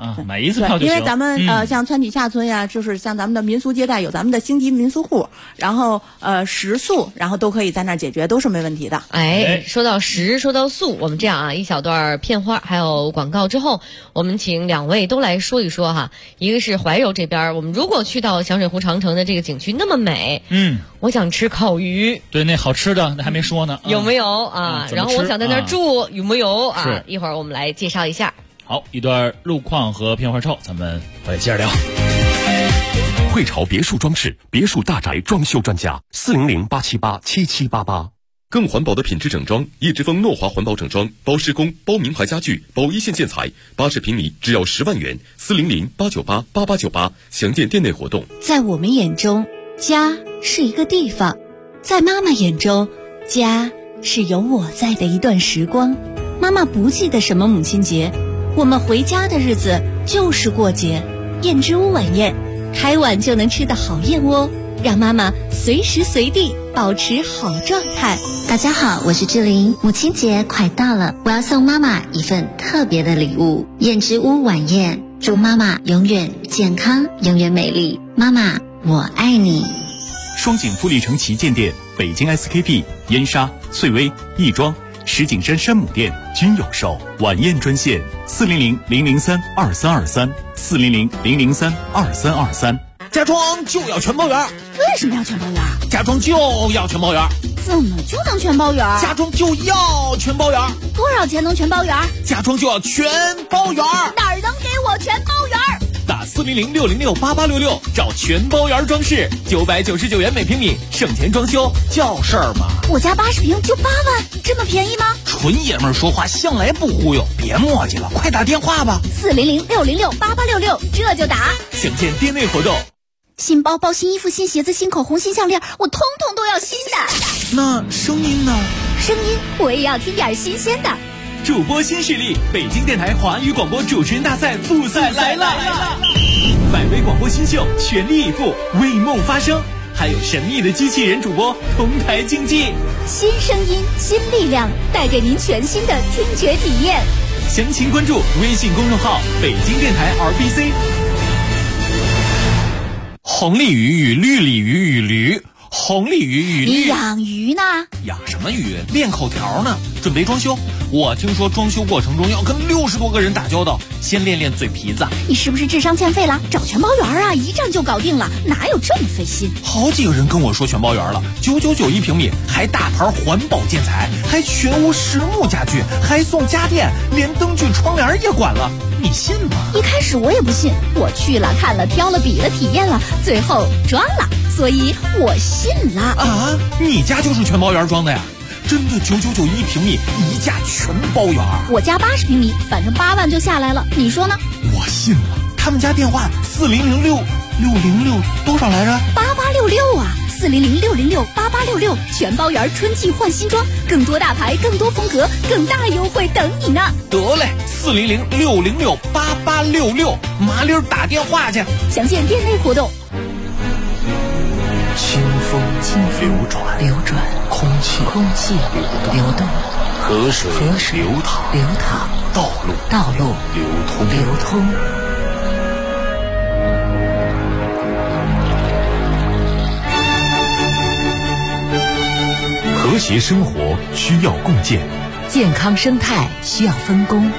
啊，买一次票就行。 因为咱们像川体下村呀，就是像咱们的民俗接待有咱们的星级民俗户，然后食宿，然后都可以在那儿解决，都是没问题的。 哎，说到食，说到宿，我们这样啊，一小段片花还有广告之后，我们请两位都来说一说哈。一个是怀柔这边，我们如果去到响水湖长城的这个景区那么美，我想吃烤鱼。 对，那好吃的那还没说呢， 有没有啊？然后我想在那儿住，有没有啊？ 是， 一会儿我们来介绍一下。 好，一段路况和片花之后，咱们回来接着聊。 汇潮别墅装饰，别墅大宅装修专家，400-878-7788。更环保的品质整装，叶之峰诺华环保整装，包施工、包名牌家具、包一线建材，80平米只要10万元，400-898-8898，详见店内活动。 在我们眼中，家是一个地方；在妈妈眼中，家是有我在的一段时光。妈妈不记得什么母亲节，我们回家的日子就是过节。燕之屋晚宴，开碗就能吃的好燕窝，让妈妈随时随地保持好状态。 大家好，我是志玲。母亲节快到了，我要送妈妈一份特别的礼物——燕之屋晚宴，祝妈妈永远健康，永远美丽。妈妈，我爱你。 双井富力城旗舰店、北京 SKP、燕莎、翠微、亦庄、石景山山姆店均有售。晚宴专线400-003-2323，400-003-2323。 家装就要全包圆。 为什么要全包圆？ 家装就要全包圆。 怎么就能全包圆？ 家装就要全包圆。 多少钱能全包圆？ 家装就要全包圆。 哪儿能给我全包圆？ 打400-606-8866找全包圆装饰，999元每平米，省钱装修叫事儿吗？ 我家80平就8万，这么便宜吗？ 纯爷们儿说话向来不忽悠，别磨叽了，快打电话吧。 400-606-8866，这就打。 详见店内活动。 新包包、新衣服、新鞋子、新口红、新项链，我通通都要新的。 那声音呢？ 声音我也要听点新鲜的。 主播新势力，北京电台华语广播主持人大赛复赛来了！100位广播新秀全力以赴，为梦发声，还有神秘的机器人主播同台竞技。 新声音，新力量，带给您全新的听觉体验。 详情关注微信公众号北京电台 RBC。红鲤鱼与绿鲤鱼与驴，红鲤鱼与绿。 你养鱼呢？ 养什么鱼？练口条呢。准备装修。我听说装修过程中要跟60多个人打交道，先练练嘴皮子。 你是不是智商欠费了？找全包圆啊，一站就搞定了，哪有这么费心？ 好几个人跟我说全包圆了，999一平米，还大牌环保建材，还全屋实木家具，还送家电，连灯具窗帘也管了，你信吗？ 一开始我也不信，我去了看了挑了比了体验了，最后装了，所以我信了。 啊，你家就是全包圆装的呀？真的999一平米，一价全包圆。 我家80平米，反正8万就下来了，你说呢？ 我信了。他们家电话40066多少来着 ？8866啊，400-606-8866，全包圆，春季换新装，更多大牌，更多风格，更大优惠等你呢。 得嘞，400-606-8866，麻溜打电话去。 详见店内活动。 清风流转，空气流动，河水流淌，道路流通。 和谐生活需要共建， 健康生态需要分工。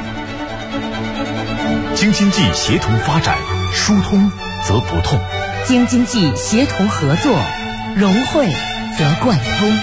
京津冀协同发展，疏通则不痛。 京津冀协同合作，融汇则贯通。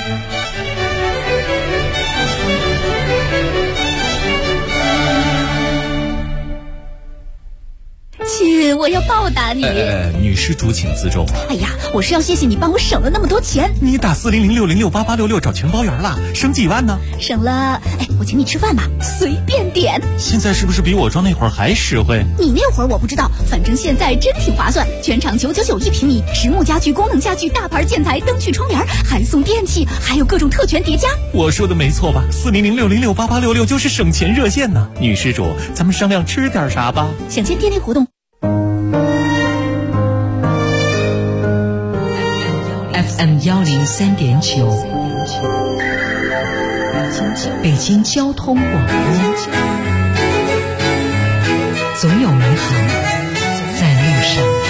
亲，我要报答你。 女施主请自重。 哎呀，我是要谢谢你帮我省了那么多钱。 你打400-606-8866找全包圆了，省几万呢？ 省了，我请你吃饭吧，随便点。 现在是不是比我装那会儿还实惠？ 你那会儿我不知道，反正现在真挺划算。全场999一平米，实木家具、功能家具、大牌建材、灯具、窗帘，还送电器，还有各种特权叠加。 我说的没错吧？400-606-8866就是省钱热线呢。女施主，咱们商量吃点啥吧？ 详见店内活动。 FM 103.9，北京交通广播，总有美合，在路上。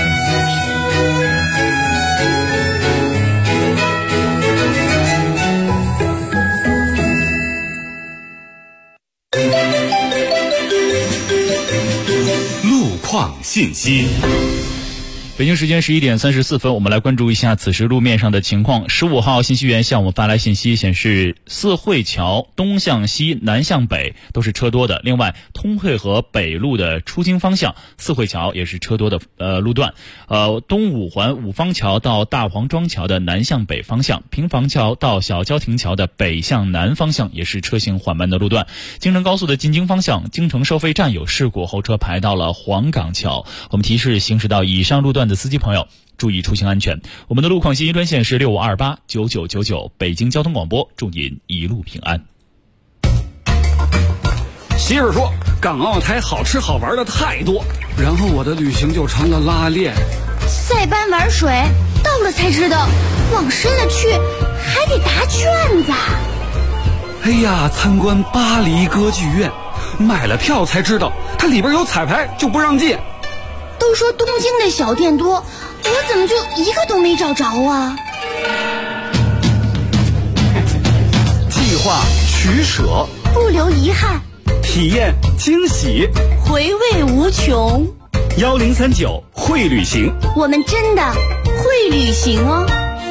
路况信息。 北京时间11点34分，我们来关注一下此时路面上的情况。15号信息源向我们发来信息，显示四惠桥东向西、南向北都是车多的。另外，通惠河北路的出京方向，四惠桥也是车多的路段。东五环五方桥到大黄庄桥的南向北方向，平房桥到小郊亭桥的北向南方向也是车行缓慢的路段。京承高速的进京方向，京承收费站有事故，后车排到了黄岗桥。我们提示行驶到以上路段的司机朋友注意出行安全。我们的路况信息专线是65289999，北京交通广播，祝您一路平安。 媳妇说港澳台好吃好玩的太多，然后我的旅行就成了拉练。 塞班玩水到了才知道，往深了去还得答卷子。 哎呀，参观巴黎歌剧院，买了票才知道它里边有彩排就不让进。 都说东京的小店多，我怎么就一个都没找着啊？ 计划取舍， 不留遗憾， 体验惊喜， 回味无穷。 1039会旅行， 我们真的会旅行哦。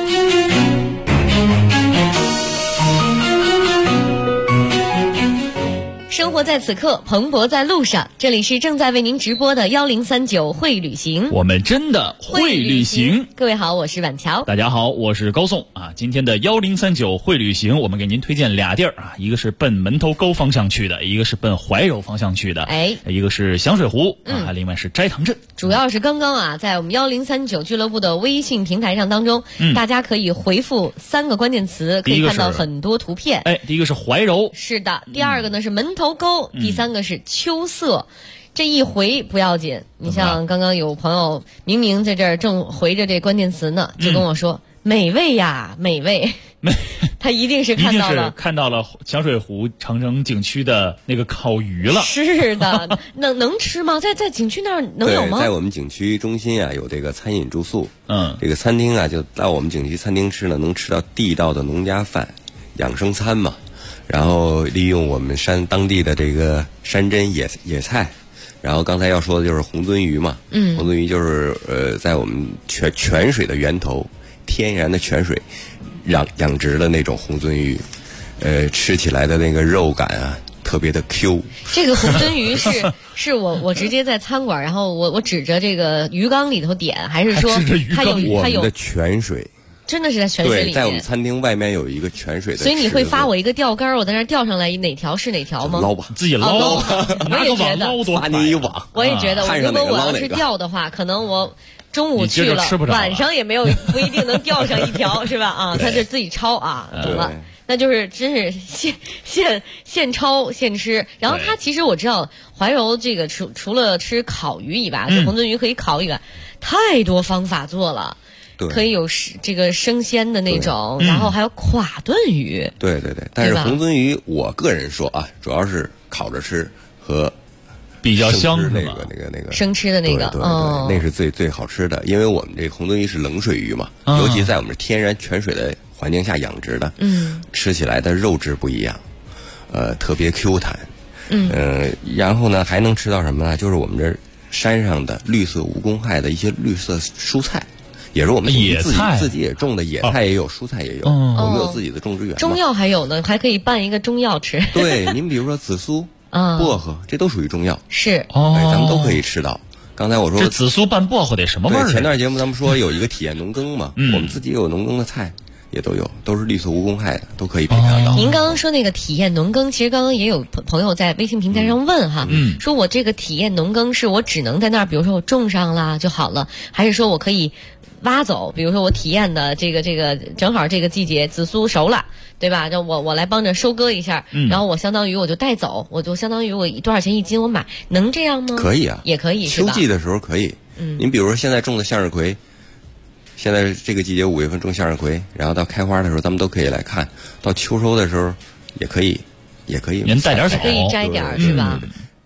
生活在此刻，蓬勃在路上。这里是正在为您直播的1039会旅行， 我们真的会旅行。 各位好，我是婉乔。 大家好，我是高颂啊。今天的1039会旅行，我们给您推荐俩地儿啊，一个是奔门头沟方向去的，一个是奔怀柔方向去的。一个是响水湖啊，另外是斋堂镇。 主要是刚刚啊，在我们1039俱乐部的微信平台上当中，大家可以回复3个关键词，可以看到很多图片。 第一个是怀柔， 是的。第二个呢是门头沟，第3个是秋色。这一回不要紧，你像刚刚有朋友明明在这儿正回着这关键词呢，就跟我说美味呀，美味。他一定是看到了响水湖长城景区的那个烤鱼了。 是的，能吃吗？在景区那儿能有吗？ 在我们景区中心啊，有这个餐饮住宿。这个餐厅啊，就到我们景区餐厅吃呢，能吃到地道的农家饭、养生餐嘛。然后利用我们当地的这个山珍野菜。然后刚才要说的就是红鳟鱼嘛。红鳟鱼就是在我们泉水的源头，天然的泉水养殖的那种红鳟鱼，吃起来的那个肉感啊，特别的 Q。 这个红鳟鱼是我直接在餐馆，然后我指着这个鱼缸里头点，还是说它有我们的泉水？ 真的是在泉水里面。 对，在我们餐厅外面有一个泉水的。 所以你会发我一个钓竿，我在那儿钓上来哪条是哪条吗？ 捞吧， 自己捞吧。 我也觉得， 发你一网。 我也觉得，如果我要是钓的话，可能我中午去了，晚上也不一定能钓上一条，是吧？啊，他就自己抄啊，懂了。那就是真是现抄现吃。然后它其实我知道怀柔这个除了吃烤鱼以外，就红鳟鱼可以烤以外，太多方法做了。可以有这个生鲜的那种，然后还有垮炖鱼。 对，但是红鳟鱼，我个人说啊，主要是烤着吃和比较香那个生吃的那个， 对，那是最好吃的。因为我们这红鳟鱼是冷水鱼嘛，尤其在我们天然泉水的环境下养殖的，吃起来的肉质不一样，特别 Q 弹。然后呢，还能吃到什么呢？就是我们这山上的绿色无公害的一些绿色蔬菜。也是我们自己也种的野菜也有，蔬菜也有，我们有自己的种植园。 中药还有呢，还可以拌一个中药吃。 对，您比如说紫苏、薄荷，这都属于中药。 是咱们都可以吃到。刚才我说这紫苏拌薄荷得什么味儿？ 前段节目咱们说有一个体验农耕嘛，我们自己也有农耕的菜。也都有，都是绿色无公害的，都可以品尝到。 您刚刚说那个体验农耕，其实刚刚也有朋友在微信平台上问哈，说我这个体验农耕是我只能在那儿，比如说我种上了就好了，还是说我可以挖走？比如说我体验的这个正好这个季节紫苏熟了，对吧？让我来帮着收割一下，然后我相当于我就带走，我就相当于我多少钱一斤我买，能这样吗？ 可以啊， 也可以，是吧？ 秋季的时候可以。您比如说现在种的向日葵。现在这个季节5月份种向日葵，然后到开花的时候咱们都可以来看，到秋收的时候也可以您带点走， 可以摘点是吧？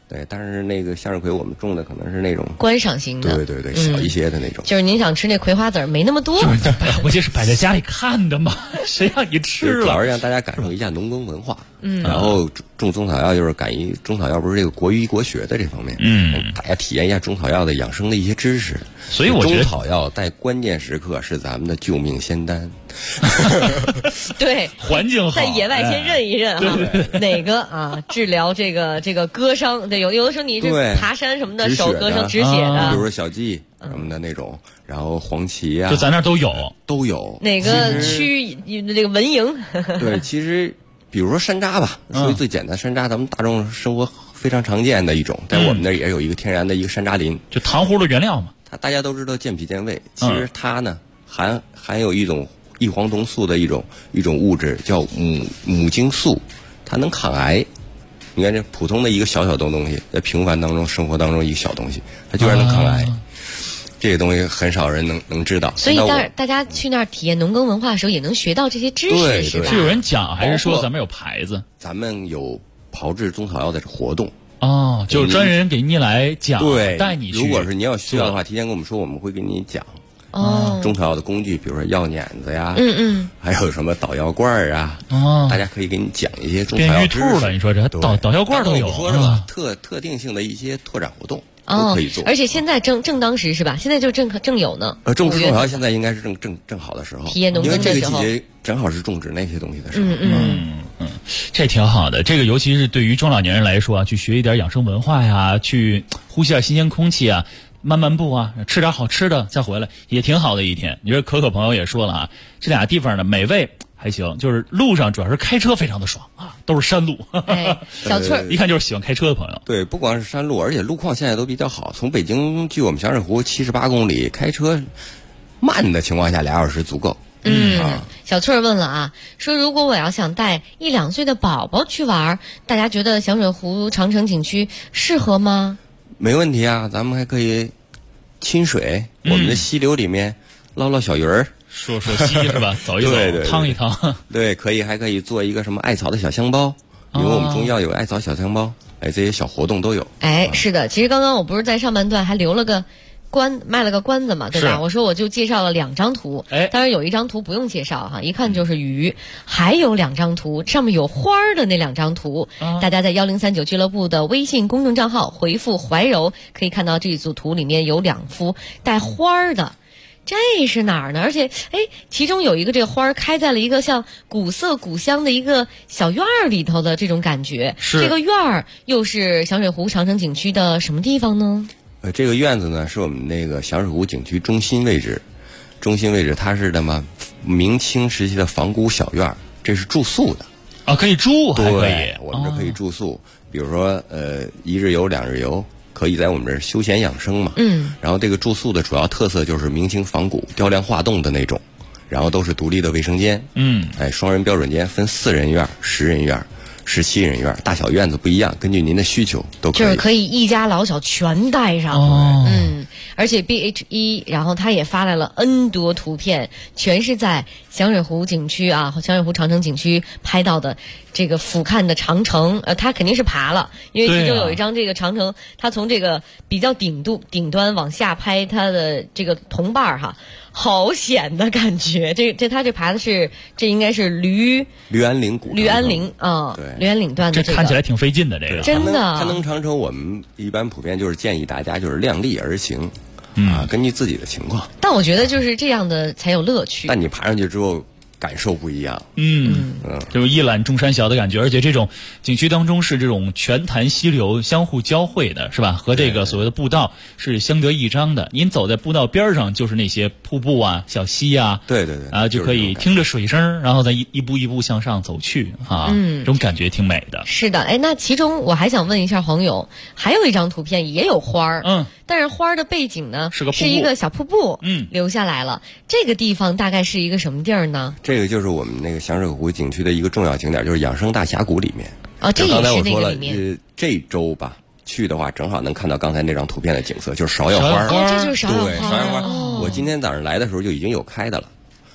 对，但是那个向日葵我们种的可能是那种观赏型的， 对，小一些的那种。 就是您想吃那葵花籽儿没那么多， 我就是摆在家里看的嘛，谁让你吃了？ 主要是让大家感受一下农耕文化。然后种中草药就是中草药不是这个国医国学的这方面，大家体验一下中草药的养生的一些知识。 所以我觉得中草药在关键时刻是咱们的救命仙丹。 对， 环境好， 在野外先认一认哈，哪个啊治疗这个割伤？对，有的时候你这爬山什么的，手割伤止血的， 比如说小蓟什么的那种，然后黄芪啊， 就咱那都有。 哪个区这个蚊蝇？ 对，其实比如说山楂吧，说最简单，山楂咱们大众生活非常常见的一种，但我们那也有一个天然的一个山楂林， 就糖葫芦原料嘛。 大家都知道健脾健胃，其实它呢含有一种异黄酮素的一种物质叫母精素，它能抗癌。你看这普通的一个小东西，在平凡当中生活当中一个小东西，它居然能抗癌。这个东西很少人能知道， 所以大家去那儿体验农耕文化的时候，也能学到这些知识，是吧？ 是有人讲，还是说咱们有牌子？ 咱们有炮制中草药的活动。 就是专人给你来讲， 对， 带你去。 如果是你要需要的话，提前跟我们说，我们会给你讲。中草药的工具，比如说药碾子呀，还有什么捣药罐啊，大家可以给你讲一些中草药知识。 变玉兔了，你说这捣药罐都有， 说是吧？特定性的一些拓展活动都可以做。 而且现在正当时是吧？现在就正有呢。 种植中草药现在应该是正好的时候， 体验农耕的时候， 因为这个季节正好是种植那些东西的时候。 这挺好的。这个尤其是对于中老年人来说啊，去学一点养生文化呀，去呼吸点新鲜空气啊，慢慢步啊，吃点好吃的再回来，也挺好的一天。你说可朋友也说了啊，这俩地方呢美味还行，就是路上主要是开车非常的爽啊，都是山路。 小翠一看就是喜欢开车的朋友。 对，不光是山路，而且路况现在都比较好。从北京距我们响水湖78公里，开车慢的情况下2小时足够。 小翠问了啊，说如果我要想带1-2岁的宝宝去玩，大家觉得响水湖长城景区适合吗？ 没问题啊，咱们还可以亲水，我们的溪流里面捞小鱼儿， 说溪是吧？走一走， 对， 趟一趟。 对，还可以做一个什么艾草的小香包，因为我们中药有艾草小香包，这些小活动都有。 是的，其实刚刚我不是在上半段还留了个卖了个关子嘛，对吧？我说我就介绍了2张图，当然有一张图不用介绍哈，一看就是鱼，还有2张图，上面有花儿的那2张图，大家在1039俱乐部的微信公众账号回复怀柔，可以看到这组图里面有2幅带花儿的。这是哪儿呢？而且，其中有一个这个花儿开在了一个像古色古香的一个小院儿里头的这种感觉。这个院儿又是响水湖长城景区的什么地方呢？ 这个院子呢是我们那个响水湖景区中心位置，它是明清时期的仿古小院，这是住宿的可以住，还可以， 我们这可以住宿，比如说1日游2日游。可以在我们这儿休闲养生嘛，然后这个住宿的主要特色就是明清仿古雕梁画栋的那种，然后都是独立的卫生间，双人标准间，分4人院、10人院、17人院，大小院子不一样，根据您的需求都可以。 就是可以一家老小全带上。而且 BH1，然后他也发来了 N 多图片，全是在响水湖景区啊，响水湖长城景区拍到的这个俯瞰的长城。他肯定是爬了，因为其中有一张这个长城，他从这个比较顶端往下拍他的这个同伴哈，好险的感觉。他这爬的是，这应该是驴安岭啊，驴安岭段的这看起来挺费劲的，这个真的。 攀登长城我们一般普遍就是建议大家就是量力而行。根据自己的情况， 但我觉得就是这样的才有乐趣。 但你爬上去之后，感受不一样。 就是一览众山小的感觉，而且这种景区当中是这种泉潭溪流相互交汇的，是吧？和这个所谓的步道是相得益彰的。您走在步道边上，就是那些瀑布啊、小溪啊， 对， 就可以听着水声，然后再一步一步向上走去啊，这种感觉挺美的。 是的，那其中我还想问一下黄友，还有一张图片也有花儿，但是花儿的背景呢是一个小瀑布，留下来了。这个地方大概是一个什么地儿呢？ 这个就是我们那个响水湖景区的一个重要景点，就是养生大峡谷里面。 这也是那个里面。 刚才我说了，这周吧去的话，正好能看到刚才那张图片的景色，就是芍药花。 这就是芍药花。 对，芍药花。我今天早上来的时候就已经有开的了。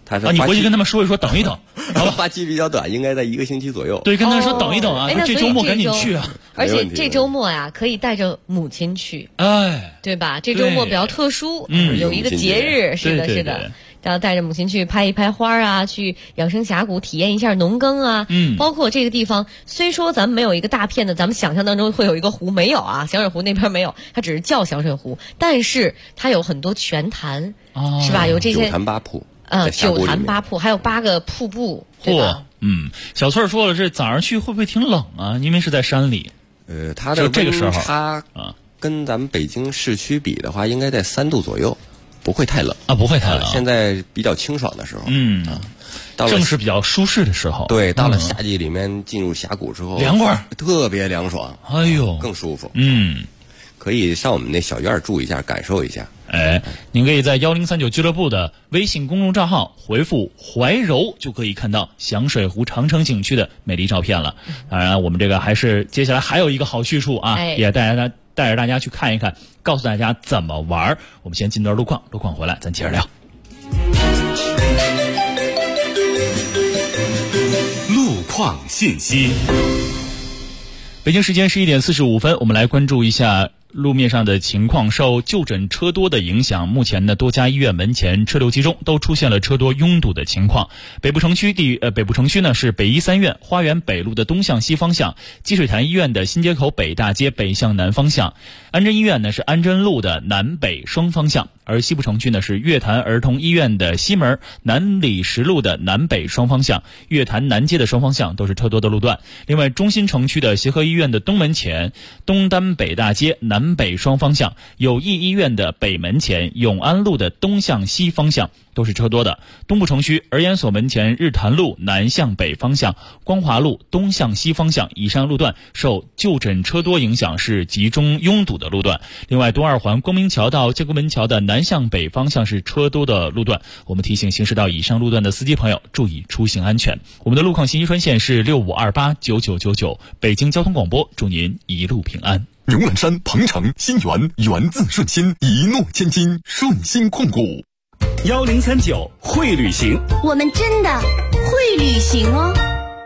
你回去跟他们说一说，等一等。 花期比较短，应该在1个星期左右。 对，跟他说等一等啊，这周末赶紧去啊。 而且这周末呀，可以带着母亲去，对吧？这周末比较特殊，有一个节日，是的，是的。然后带着母亲去拍一拍花啊，去养生峡谷体验一下农耕啊。包括这个地方，虽说咱们没有一个大片的，咱们想象当中会有一个湖，没有啊，响水湖那边没有，它只是叫响水湖，但是它有很多泉潭，是吧？有这些 9潭8瀑。 9潭8瀑，还有8个瀑布，对吧？ 小翠说了，这早上去会不会挺冷啊？因为是在山里。 它的这个时候它跟咱们北京市区比的话，应该在3度左右。不会太冷啊，不会太冷。 现在比较清爽的时候， 正是比较舒适的时候。 对，到了夏季里面进入峡谷之后， 凉快， 特别凉爽， 哎呦， 更舒服。可以上我们那小院住一下，感受一下。 您可以在1039俱乐部的微信公众账号回复“怀柔”，就可以看到响水湖长城景区的美丽照片了。当然，我们这个接下来还有一个好去处啊，也带着大家去看一看，告诉大家怎么玩。我们先进段路况回来咱接着聊。 路况信息。 北京时间11点45分，我们来关注一下路面上的情况。受就诊车多的影响，目前呢多家医院门前车流集中，都出现了车多拥堵的情况。北部城区呢是北医三院花园北路的东向西方向，积水潭医院的新街口北大街北向南方向，安贞医院呢是安贞路的南北双方向。而西部城区呢是月坛儿童医院的西门南礼实路的南北双方向，月坛南街的双方向都是车多的路段。另外，中心城区的协和医院的东门前东单北大街南北双方向，友谊医院的北门前永安路的东向西方向都是车多的。东部城区儿研所门前日坛路南向北方向，光华路东向西方向以上路段受就诊车多影响是集中拥堵的路段。另外，东二环光明桥到建国门桥的南向北方向是车多的路段。我们提醒行驶到以上路段的司机朋友注意出行安全。我们的路况信息专线是65289999，北京交通广播，祝您一路平安。 牛栏山、鹏程、新源，源自顺心，一诺千金，顺心控股。 1039会旅行， 我们真的会旅行哦。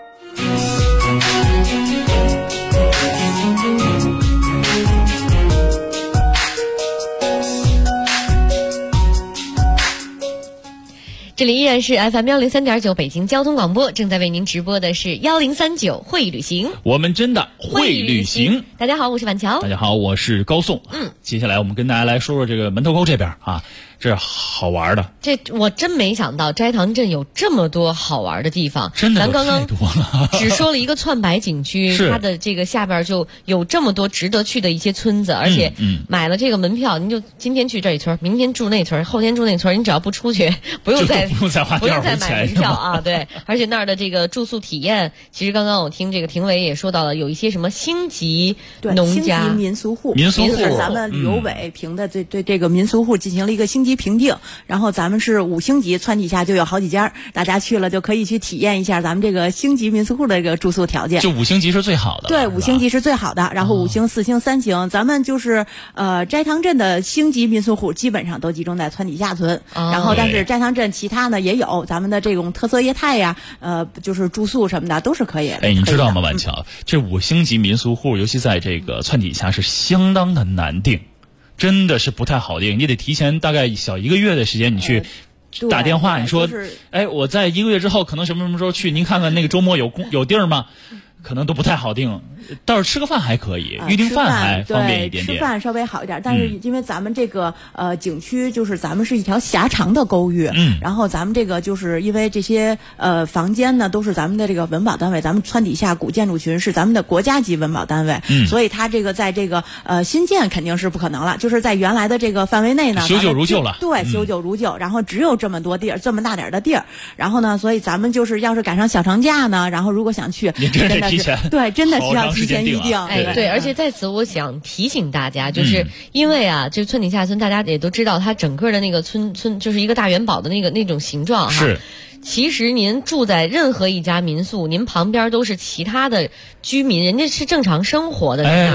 这里依然是 FM103.9 北京交通广播，正在为您直播的是1039会旅行， 我们真的会旅行。 大家好，我是婉乔。 大家好，我是高颂。接下来我们跟大家来说说这个门头沟这边啊，这好玩的。 这我真没想到斋堂镇有这么多好玩的地方， 真的咱刚刚太多了。 只说了一个窜白景区，它的这个下边就有这么多值得去的一些村子，而且买了这个门票，您就今天去这一村，明天住那村，后天住那村，你只要不出去，不用再花第二回钱， 不用再买门票啊。对，而且那儿的这个住宿体验，其实刚刚我听这个评委也说到了，有一些什么星级农家、 星级民俗户， 是咱们旅游委评的对这个民俗户进行了一个星级评定，然后咱们是5星级，窜底下就有好几家，大家去了就可以去体验一下咱们这个星级民俗户的这个住宿条件。 就5星级是最好的， 对，5星级是最好的，然后5星、4星、3星，咱们就是斋堂镇的星级民俗户基本上都集中在窜底下村，然后但是斋堂镇其他呢也有咱们的这种特色业态呀，就是住宿什么的都是可以的。 你知道吗，婉乔，这5星级民俗户，尤其在这个窜底下是相当的难定，真的是不太好定，你得提前大概小1个月的时间，你去打电话，你说，我在1个月之后可能什么时候去，您看看那个周末有地儿吗？可能都不太好定，倒是吃个饭还可以，预订饭还方便一点点。 吃饭稍微好一点，但是因为咱们这个景区就是咱们是一条狭长的沟域，然后咱们这个就是因为这些房间呢都是咱们的这个文保单位，咱们川底下古建筑群是咱们的国家级文保单位，所以它这个在这个新建肯定是不可能了，就是在原来的这个范围内呢， 修旧如旧了。 对，修旧如旧，然后只有这么多地儿，这么大点的地儿，然后呢，所以咱们就是要是赶上小长假呢，然后如果想去，对，真的需要提前预定。 对，而且在此我想提醒大家，就是因为啊，这村底下村大家也都知道，它整个的那个村就是一个大元宝的那种形状哈。 是。 其实您住在任何一家民宿，您旁边都是其他的居民，人家是正常生活的。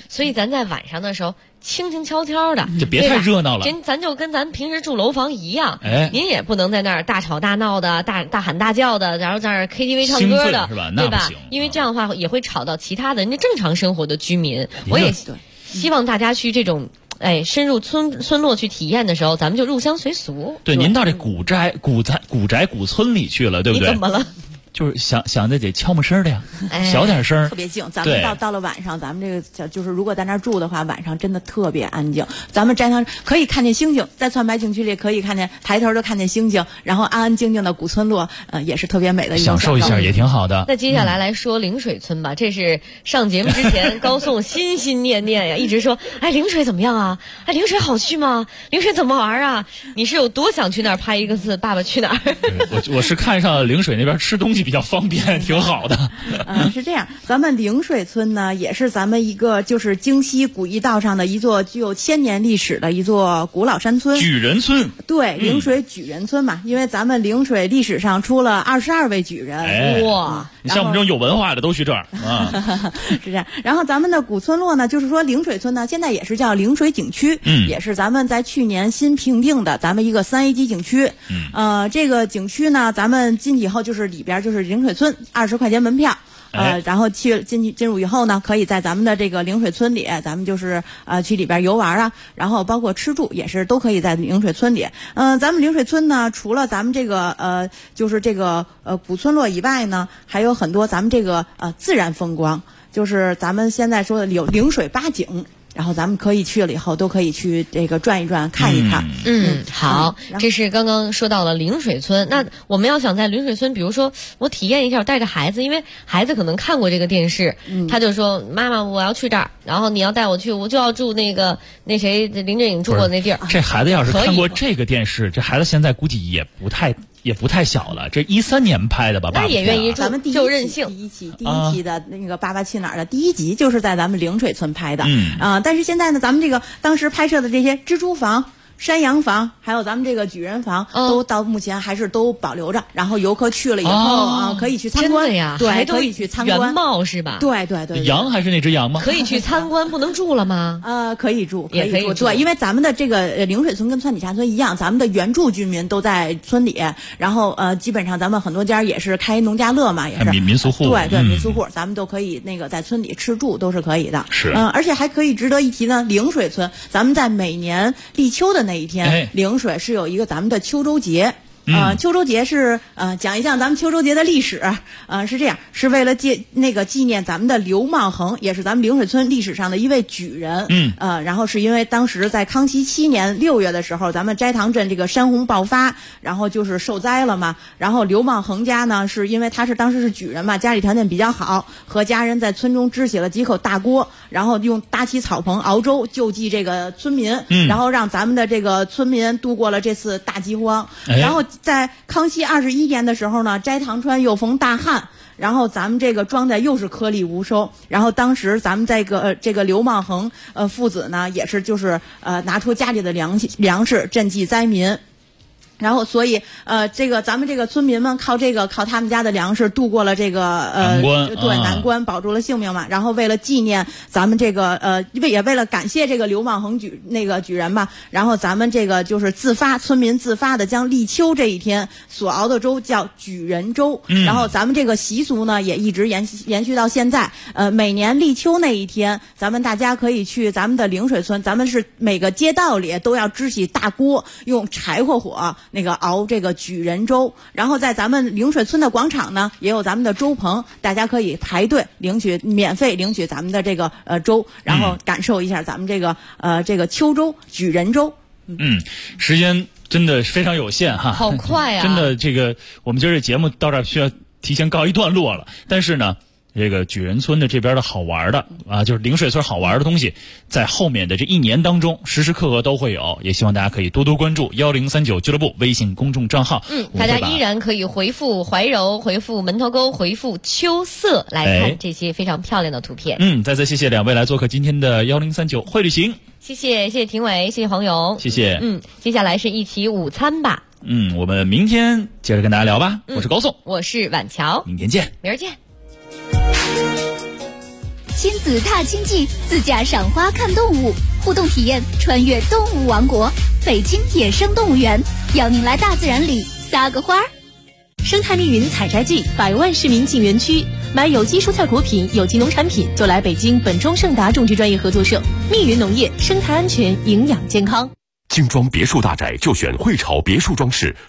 所以咱在晚上的时候轻轻悄悄的， 就别太热闹了。 咱就跟咱平时住楼房一样， 哎， 您也不能在那儿大吵大闹的、大喊大叫的，然后在那儿 KTV 唱歌的， 是吧？ 对吧？因为这样的话也会吵到其他的人家正常生活的居民。我也希望大家去这种深入村落去体验的时候，咱们就入乡随俗。 对，您到这古宅古村里去了，对不对？ 你怎么了？ 就是想得敲门声的呀，小点声， 特别静。咱们到了晚上，咱们这个就是如果在那儿住的话，晚上真的特别安静。咱们斋堂可以看见星星，在川白景区里可以看见，抬头就看见星星，然后安安静静的古村落，也是特别美的一种享受一下也挺好的。 那接下来说灵水村吧，这是上节目之前高颂心心念念呀，一直说，灵水怎么样啊？灵水好去吗？灵水怎么玩啊？你是有多想去那儿拍一个字？爸爸去哪儿？ 我是看上灵水那边吃东西比较方便，挺好的。 是这样，咱们灵水村呢，也是咱们一个就是京西古驿道上的一座具有1000年历史的一座古老山村。 举人村。 对，灵水举人村嘛，因为咱们灵水历史上出了22位举人。哇！ 像我们这种有文化的都去这儿啊。 是这样。然后咱们的古村落呢，就是说灵水村呢，现在也是叫灵水景区，也是咱们在去年新评定的咱们一个3A级景区。这个景区呢，咱们进去以后就是里边就是灵水村，20块钱门票。然后进入以后呢，可以在咱们的这个灵水村里，咱们就是去里边游玩啊，然后包括吃住也是都可以在灵水村里。咱们灵水村呢，除了咱们这个就是这个古村落以外呢，还有很多咱们这个自然风光，就是咱们现在说的有灵水8景。然后咱们可以去了以后都可以去这个转一转看一看。 好，这是刚刚说到了灵水村。那我们要想在灵水村，比如说我体验一下，我带着孩子，因为孩子可能看过这个电视，他就说妈妈我要去这儿，然后你要带我去，我就要住那谁林正英住过那地儿。 这孩子要是看过这个电视，这孩子现在估计也不太小了，这13年拍的吧？ 那也愿意住， 咱们就任性。 第一期的那个《爸爸去哪儿》的第1集就是在咱们灵水村拍的。但是现在呢，咱们这个当时拍摄的这些蜘蛛房、山羊房，还有咱们这个举人房，都到目前还是都保留着。然后游客去了以后可以去参观。 真的呀？ 对，可以去参观。 原貌是吧？ 对。 羊还是那只羊吗？ 可以去参观，不能住了吗？ 可以住， 也可以住。 对，因为咱们的这个灵水村跟川底下村一样，咱们的原住居民都在村里，然后基本上咱们很多家也是开农家乐嘛，也是民俗户。 对，民俗户，咱们都可以在村里吃住都是可以的。 是。 而且还可以值得一提呢，灵水村咱们在每年立秋的那一天，灵水是有一个咱们的秋周节。秋周节是讲一讲咱们秋周节的历史。是这样，是为了纪念咱们的刘茂恒，也是咱们灵水村历史上的一位举人。然后是因为当时在康熙7年6月的时候，咱们斋堂镇这个山洪爆发，然后就是受灾了嘛。然后刘茂恒家呢，是因为他当时是举人嘛，家里条件比较好，和家人在村中支起了几口大锅，然后搭起草棚熬粥救济这个村民，然后让咱们的这个村民度过了这次大饥荒。然后在康熙21年的时候呢，斋堂川又逢大旱，然后咱们这个庄稼又是颗粒无收，然后当时咱们这个刘茂恒父子呢，也是就是拿出家里的粮食赈济灾民。然后，所以咱们这个村民们靠他们家的粮食度过了这个难关，保住了性命嘛。然后为了纪念咱们这个也为了感谢这个刘茂恒举人吧，然后咱们这个就是村民自发的将立秋这一天所熬的粥叫举人粥。然后咱们这个习俗呢也一直延续到现在。每年立秋那一天，咱们大家可以去咱们的灵水村，咱们是每个街道里都要支起大锅，用柴火熬这个举人粥。然后在咱们灵水村的广场呢，也有咱们的粥棚，大家可以排队免费领取咱们的这个粥，然后感受一下咱们这个秋粥举人粥。 时间真的非常有限哈， 好快啊！ 真的我们今儿这节目到这儿需要提前告一段落了，但是呢。这个举人村的这边的好玩的就是灵水村好玩的东西，在后面的这1年当中，时时刻刻都会有。也希望大家可以多多关注1039俱乐部微信公众账号。 大家依然可以回复怀柔，回复门头沟，回复秋色来看这些非常漂亮的图片。 再次谢谢2位来做客今天的1039会旅行。 谢谢廷伟，谢谢黄勇， 谢谢。 接下来是一起午餐吧。 我们明天接着跟大家聊吧。我是高颂， 我是婉乔， 明天见， 明儿见。 亲子踏青记，自驾赏花看动物，互动体验穿越动物王国，北京野生动物园，邀您来大自然里撒个花儿。 生态密云采摘季，100万市民进园区，买有机蔬菜果品、有机农产品，就来北京本庄盛达种植专业合作社。密云农业，生态安全，营养健康。 精装别墅大宅就选汇潮别墅装饰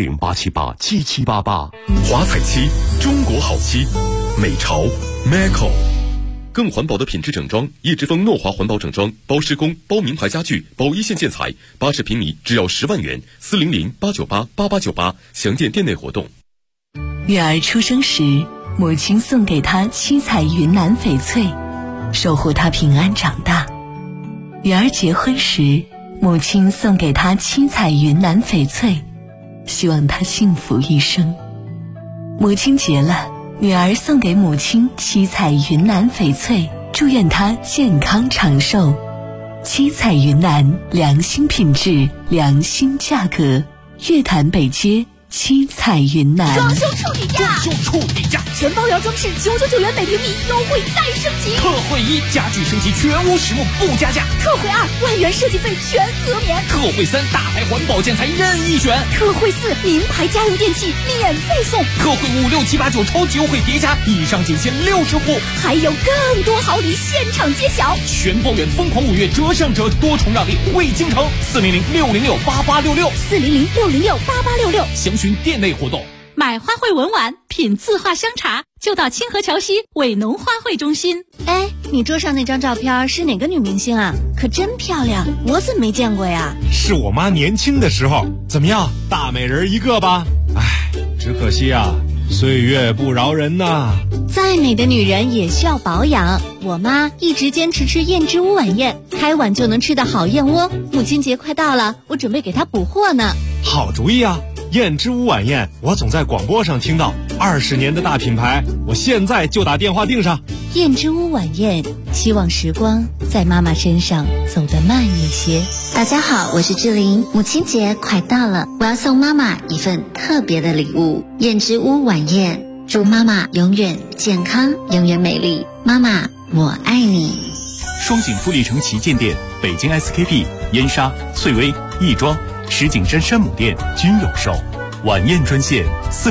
，400-878-7788。 华彩漆，中国好漆，美潮 Meco。 更环保的品质整装，叶之峰诺华环保整装，包施工、包名牌家具、包一线建材，80平米只要10万元，400-898-8898，详见店内活动。 女儿出生时，母亲送给她7彩云南翡翠，守护她平安长大。女儿结婚时，母亲送给她7彩云南翡翠，希望她幸福一生。母亲节了，女儿送给母亲7彩云南翡翠，祝愿她健康长寿。7彩云南，良心品质，良心价格，月坛北街7彩云南。 装修处底价， 装修处底价， 全包圆装饰999元每平米，优惠再升级。 特惠1，家具升级全屋实木不加价。 特惠2，万元设计费全额免。 特惠3，大牌环保建材任意选。 特惠4，名牌家用电器免费送。 特惠5、6、7、8、9超级优惠叠加，以上仅限60户， 还有更多好礼现场揭晓。 全包圆疯狂5月折上折，多重让利惠京城，400-606-8866，400-606-8866，详询店内活动。 买花卉文玩，品字画香茶，就到清河桥西伟农花卉中心。 哎，你桌上那张照片是哪个女明星啊？可真漂亮，我怎么没见过呀？ 是我妈年轻的时候。怎么样，大美人一个吧？哎，只可惜啊，岁月不饶人呐。 再美的女人也需要保养，我妈一直坚持吃燕之屋晚宴，开碗就能吃的好燕窝。母亲节快到了，我准备给她补货呢。 好主意啊！燕之屋晚宴，我总在广播上听到，20年的大品牌，我现在就打电话订上。 燕之屋晚宴，希望时光在妈妈身上走得慢一些。 大家好，我是志玲，母亲节快到了，我要送妈妈一份特别的礼物——燕之屋晚宴，祝妈妈永远健康，永远美丽。妈妈，我爱你。 双井富力城旗舰店、北京 SKP、燕莎、翠微、亦庄、石景山山姆店均有售。晚宴专线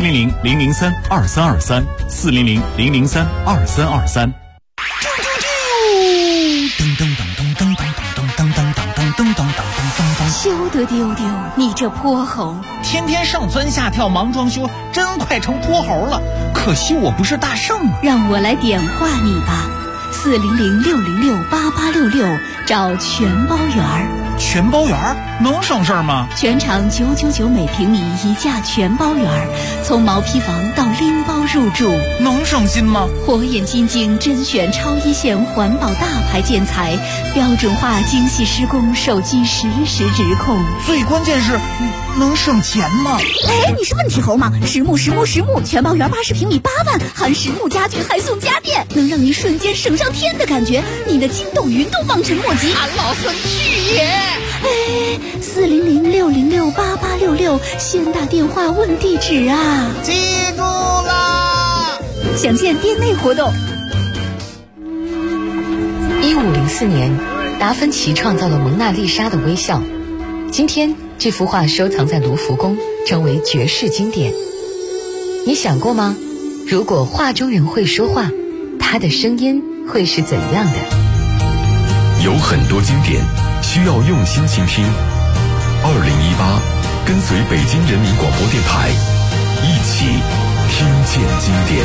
400-003-2323，400-003-2323。 休得丢丢，你这泼猴！ 天天上蹿下跳忙装修，真快成泼猴了。可惜我不是大圣， 让我来点化你吧。400-606-8866，找全包圆儿。 全包圆儿能省事儿吗？ 全场999每平米一价全包圆儿，从毛坯房到拎包入住， 能省心吗？ 火眼金睛甄选超一线环保大牌建材，标准化精细施工，手机实时直控。 最关键是能省钱吗？ 哎，你是问题猴吗？实木全包圆80平米8万，含实木家具还送家电，能让你瞬间省上天的感觉。你的惊动云都望尘莫及。 俺老孙去也！ 哎，400-606-8866，先打电话问地址啊！ 记住啦！ 详见店内活动。 1504年，达芬奇创造了蒙娜丽莎的微笑。今天，这幅画收藏在卢浮宫，成为绝世经典。你想过吗？如果画中人会说话，他的声音会是怎样的？ 有很多经典需要用心倾听。2018，跟随北京人民广播电台，一起听见经典。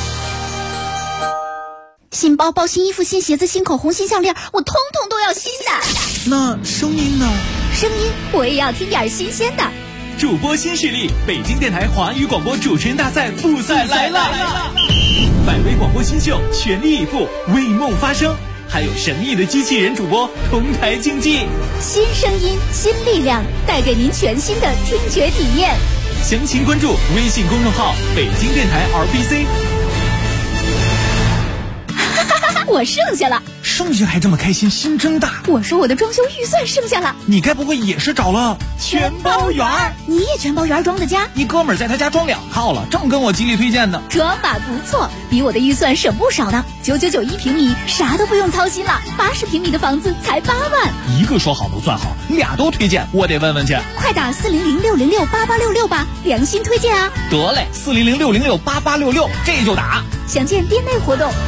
新包包、新衣服、新鞋子、新口红、新项链，我通通都要新的。 那声音呢？ 声音我也要听点新鲜的。 主播新势力，北京电台华语广播主持人大赛复赛来了！100位广播新秀全力以赴，为梦发声。还有神秘的机器人主播同台竞技， 新声音新力量，带给您全新的听觉体验。 详情关注微信公众号北京电台 RBC。 我剩下了。 剩下还这么开心，心真大。 我说我的装修预算剩下了， 你该不会也是找了全包园？ 你也全包园装的家？ 你哥们儿在他家装2套了，正跟我极力推荐呢。 装法不错，比我的预算省不少呢。9991平米，啥都不用操心了。80平米的房子才8万。 一个说好不算好，俩都推荐，我得问问去。 快打400-606-8866吧，良心推荐啊！ 得嘞，400-606-8866，这就打。 详见店内活动。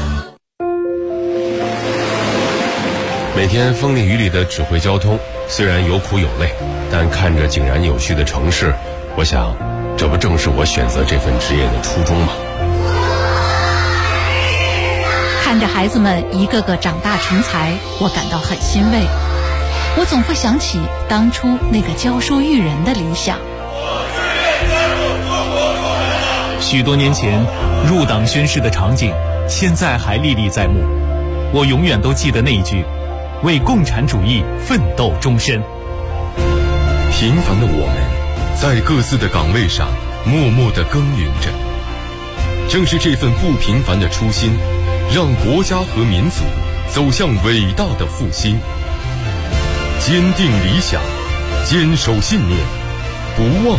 每天风里雨里的指挥交通，虽然有苦有累，但看着井然有序的城市，我想，这不正是我选择这份职业的初衷吗？ 看着孩子们一个个长大成才，我感到很欣慰。我总会想起当初那个教书育人的理想。 许多年前入党宣誓的场景，现在还历历在目。我永远都记得那一句：为共产主义奋斗终身。 平凡的我们，在各自的岗位上默默地耕耘着。正是这份不平凡的初心，让国家和民族走向伟大的复兴。坚定理想，坚守信念，不忘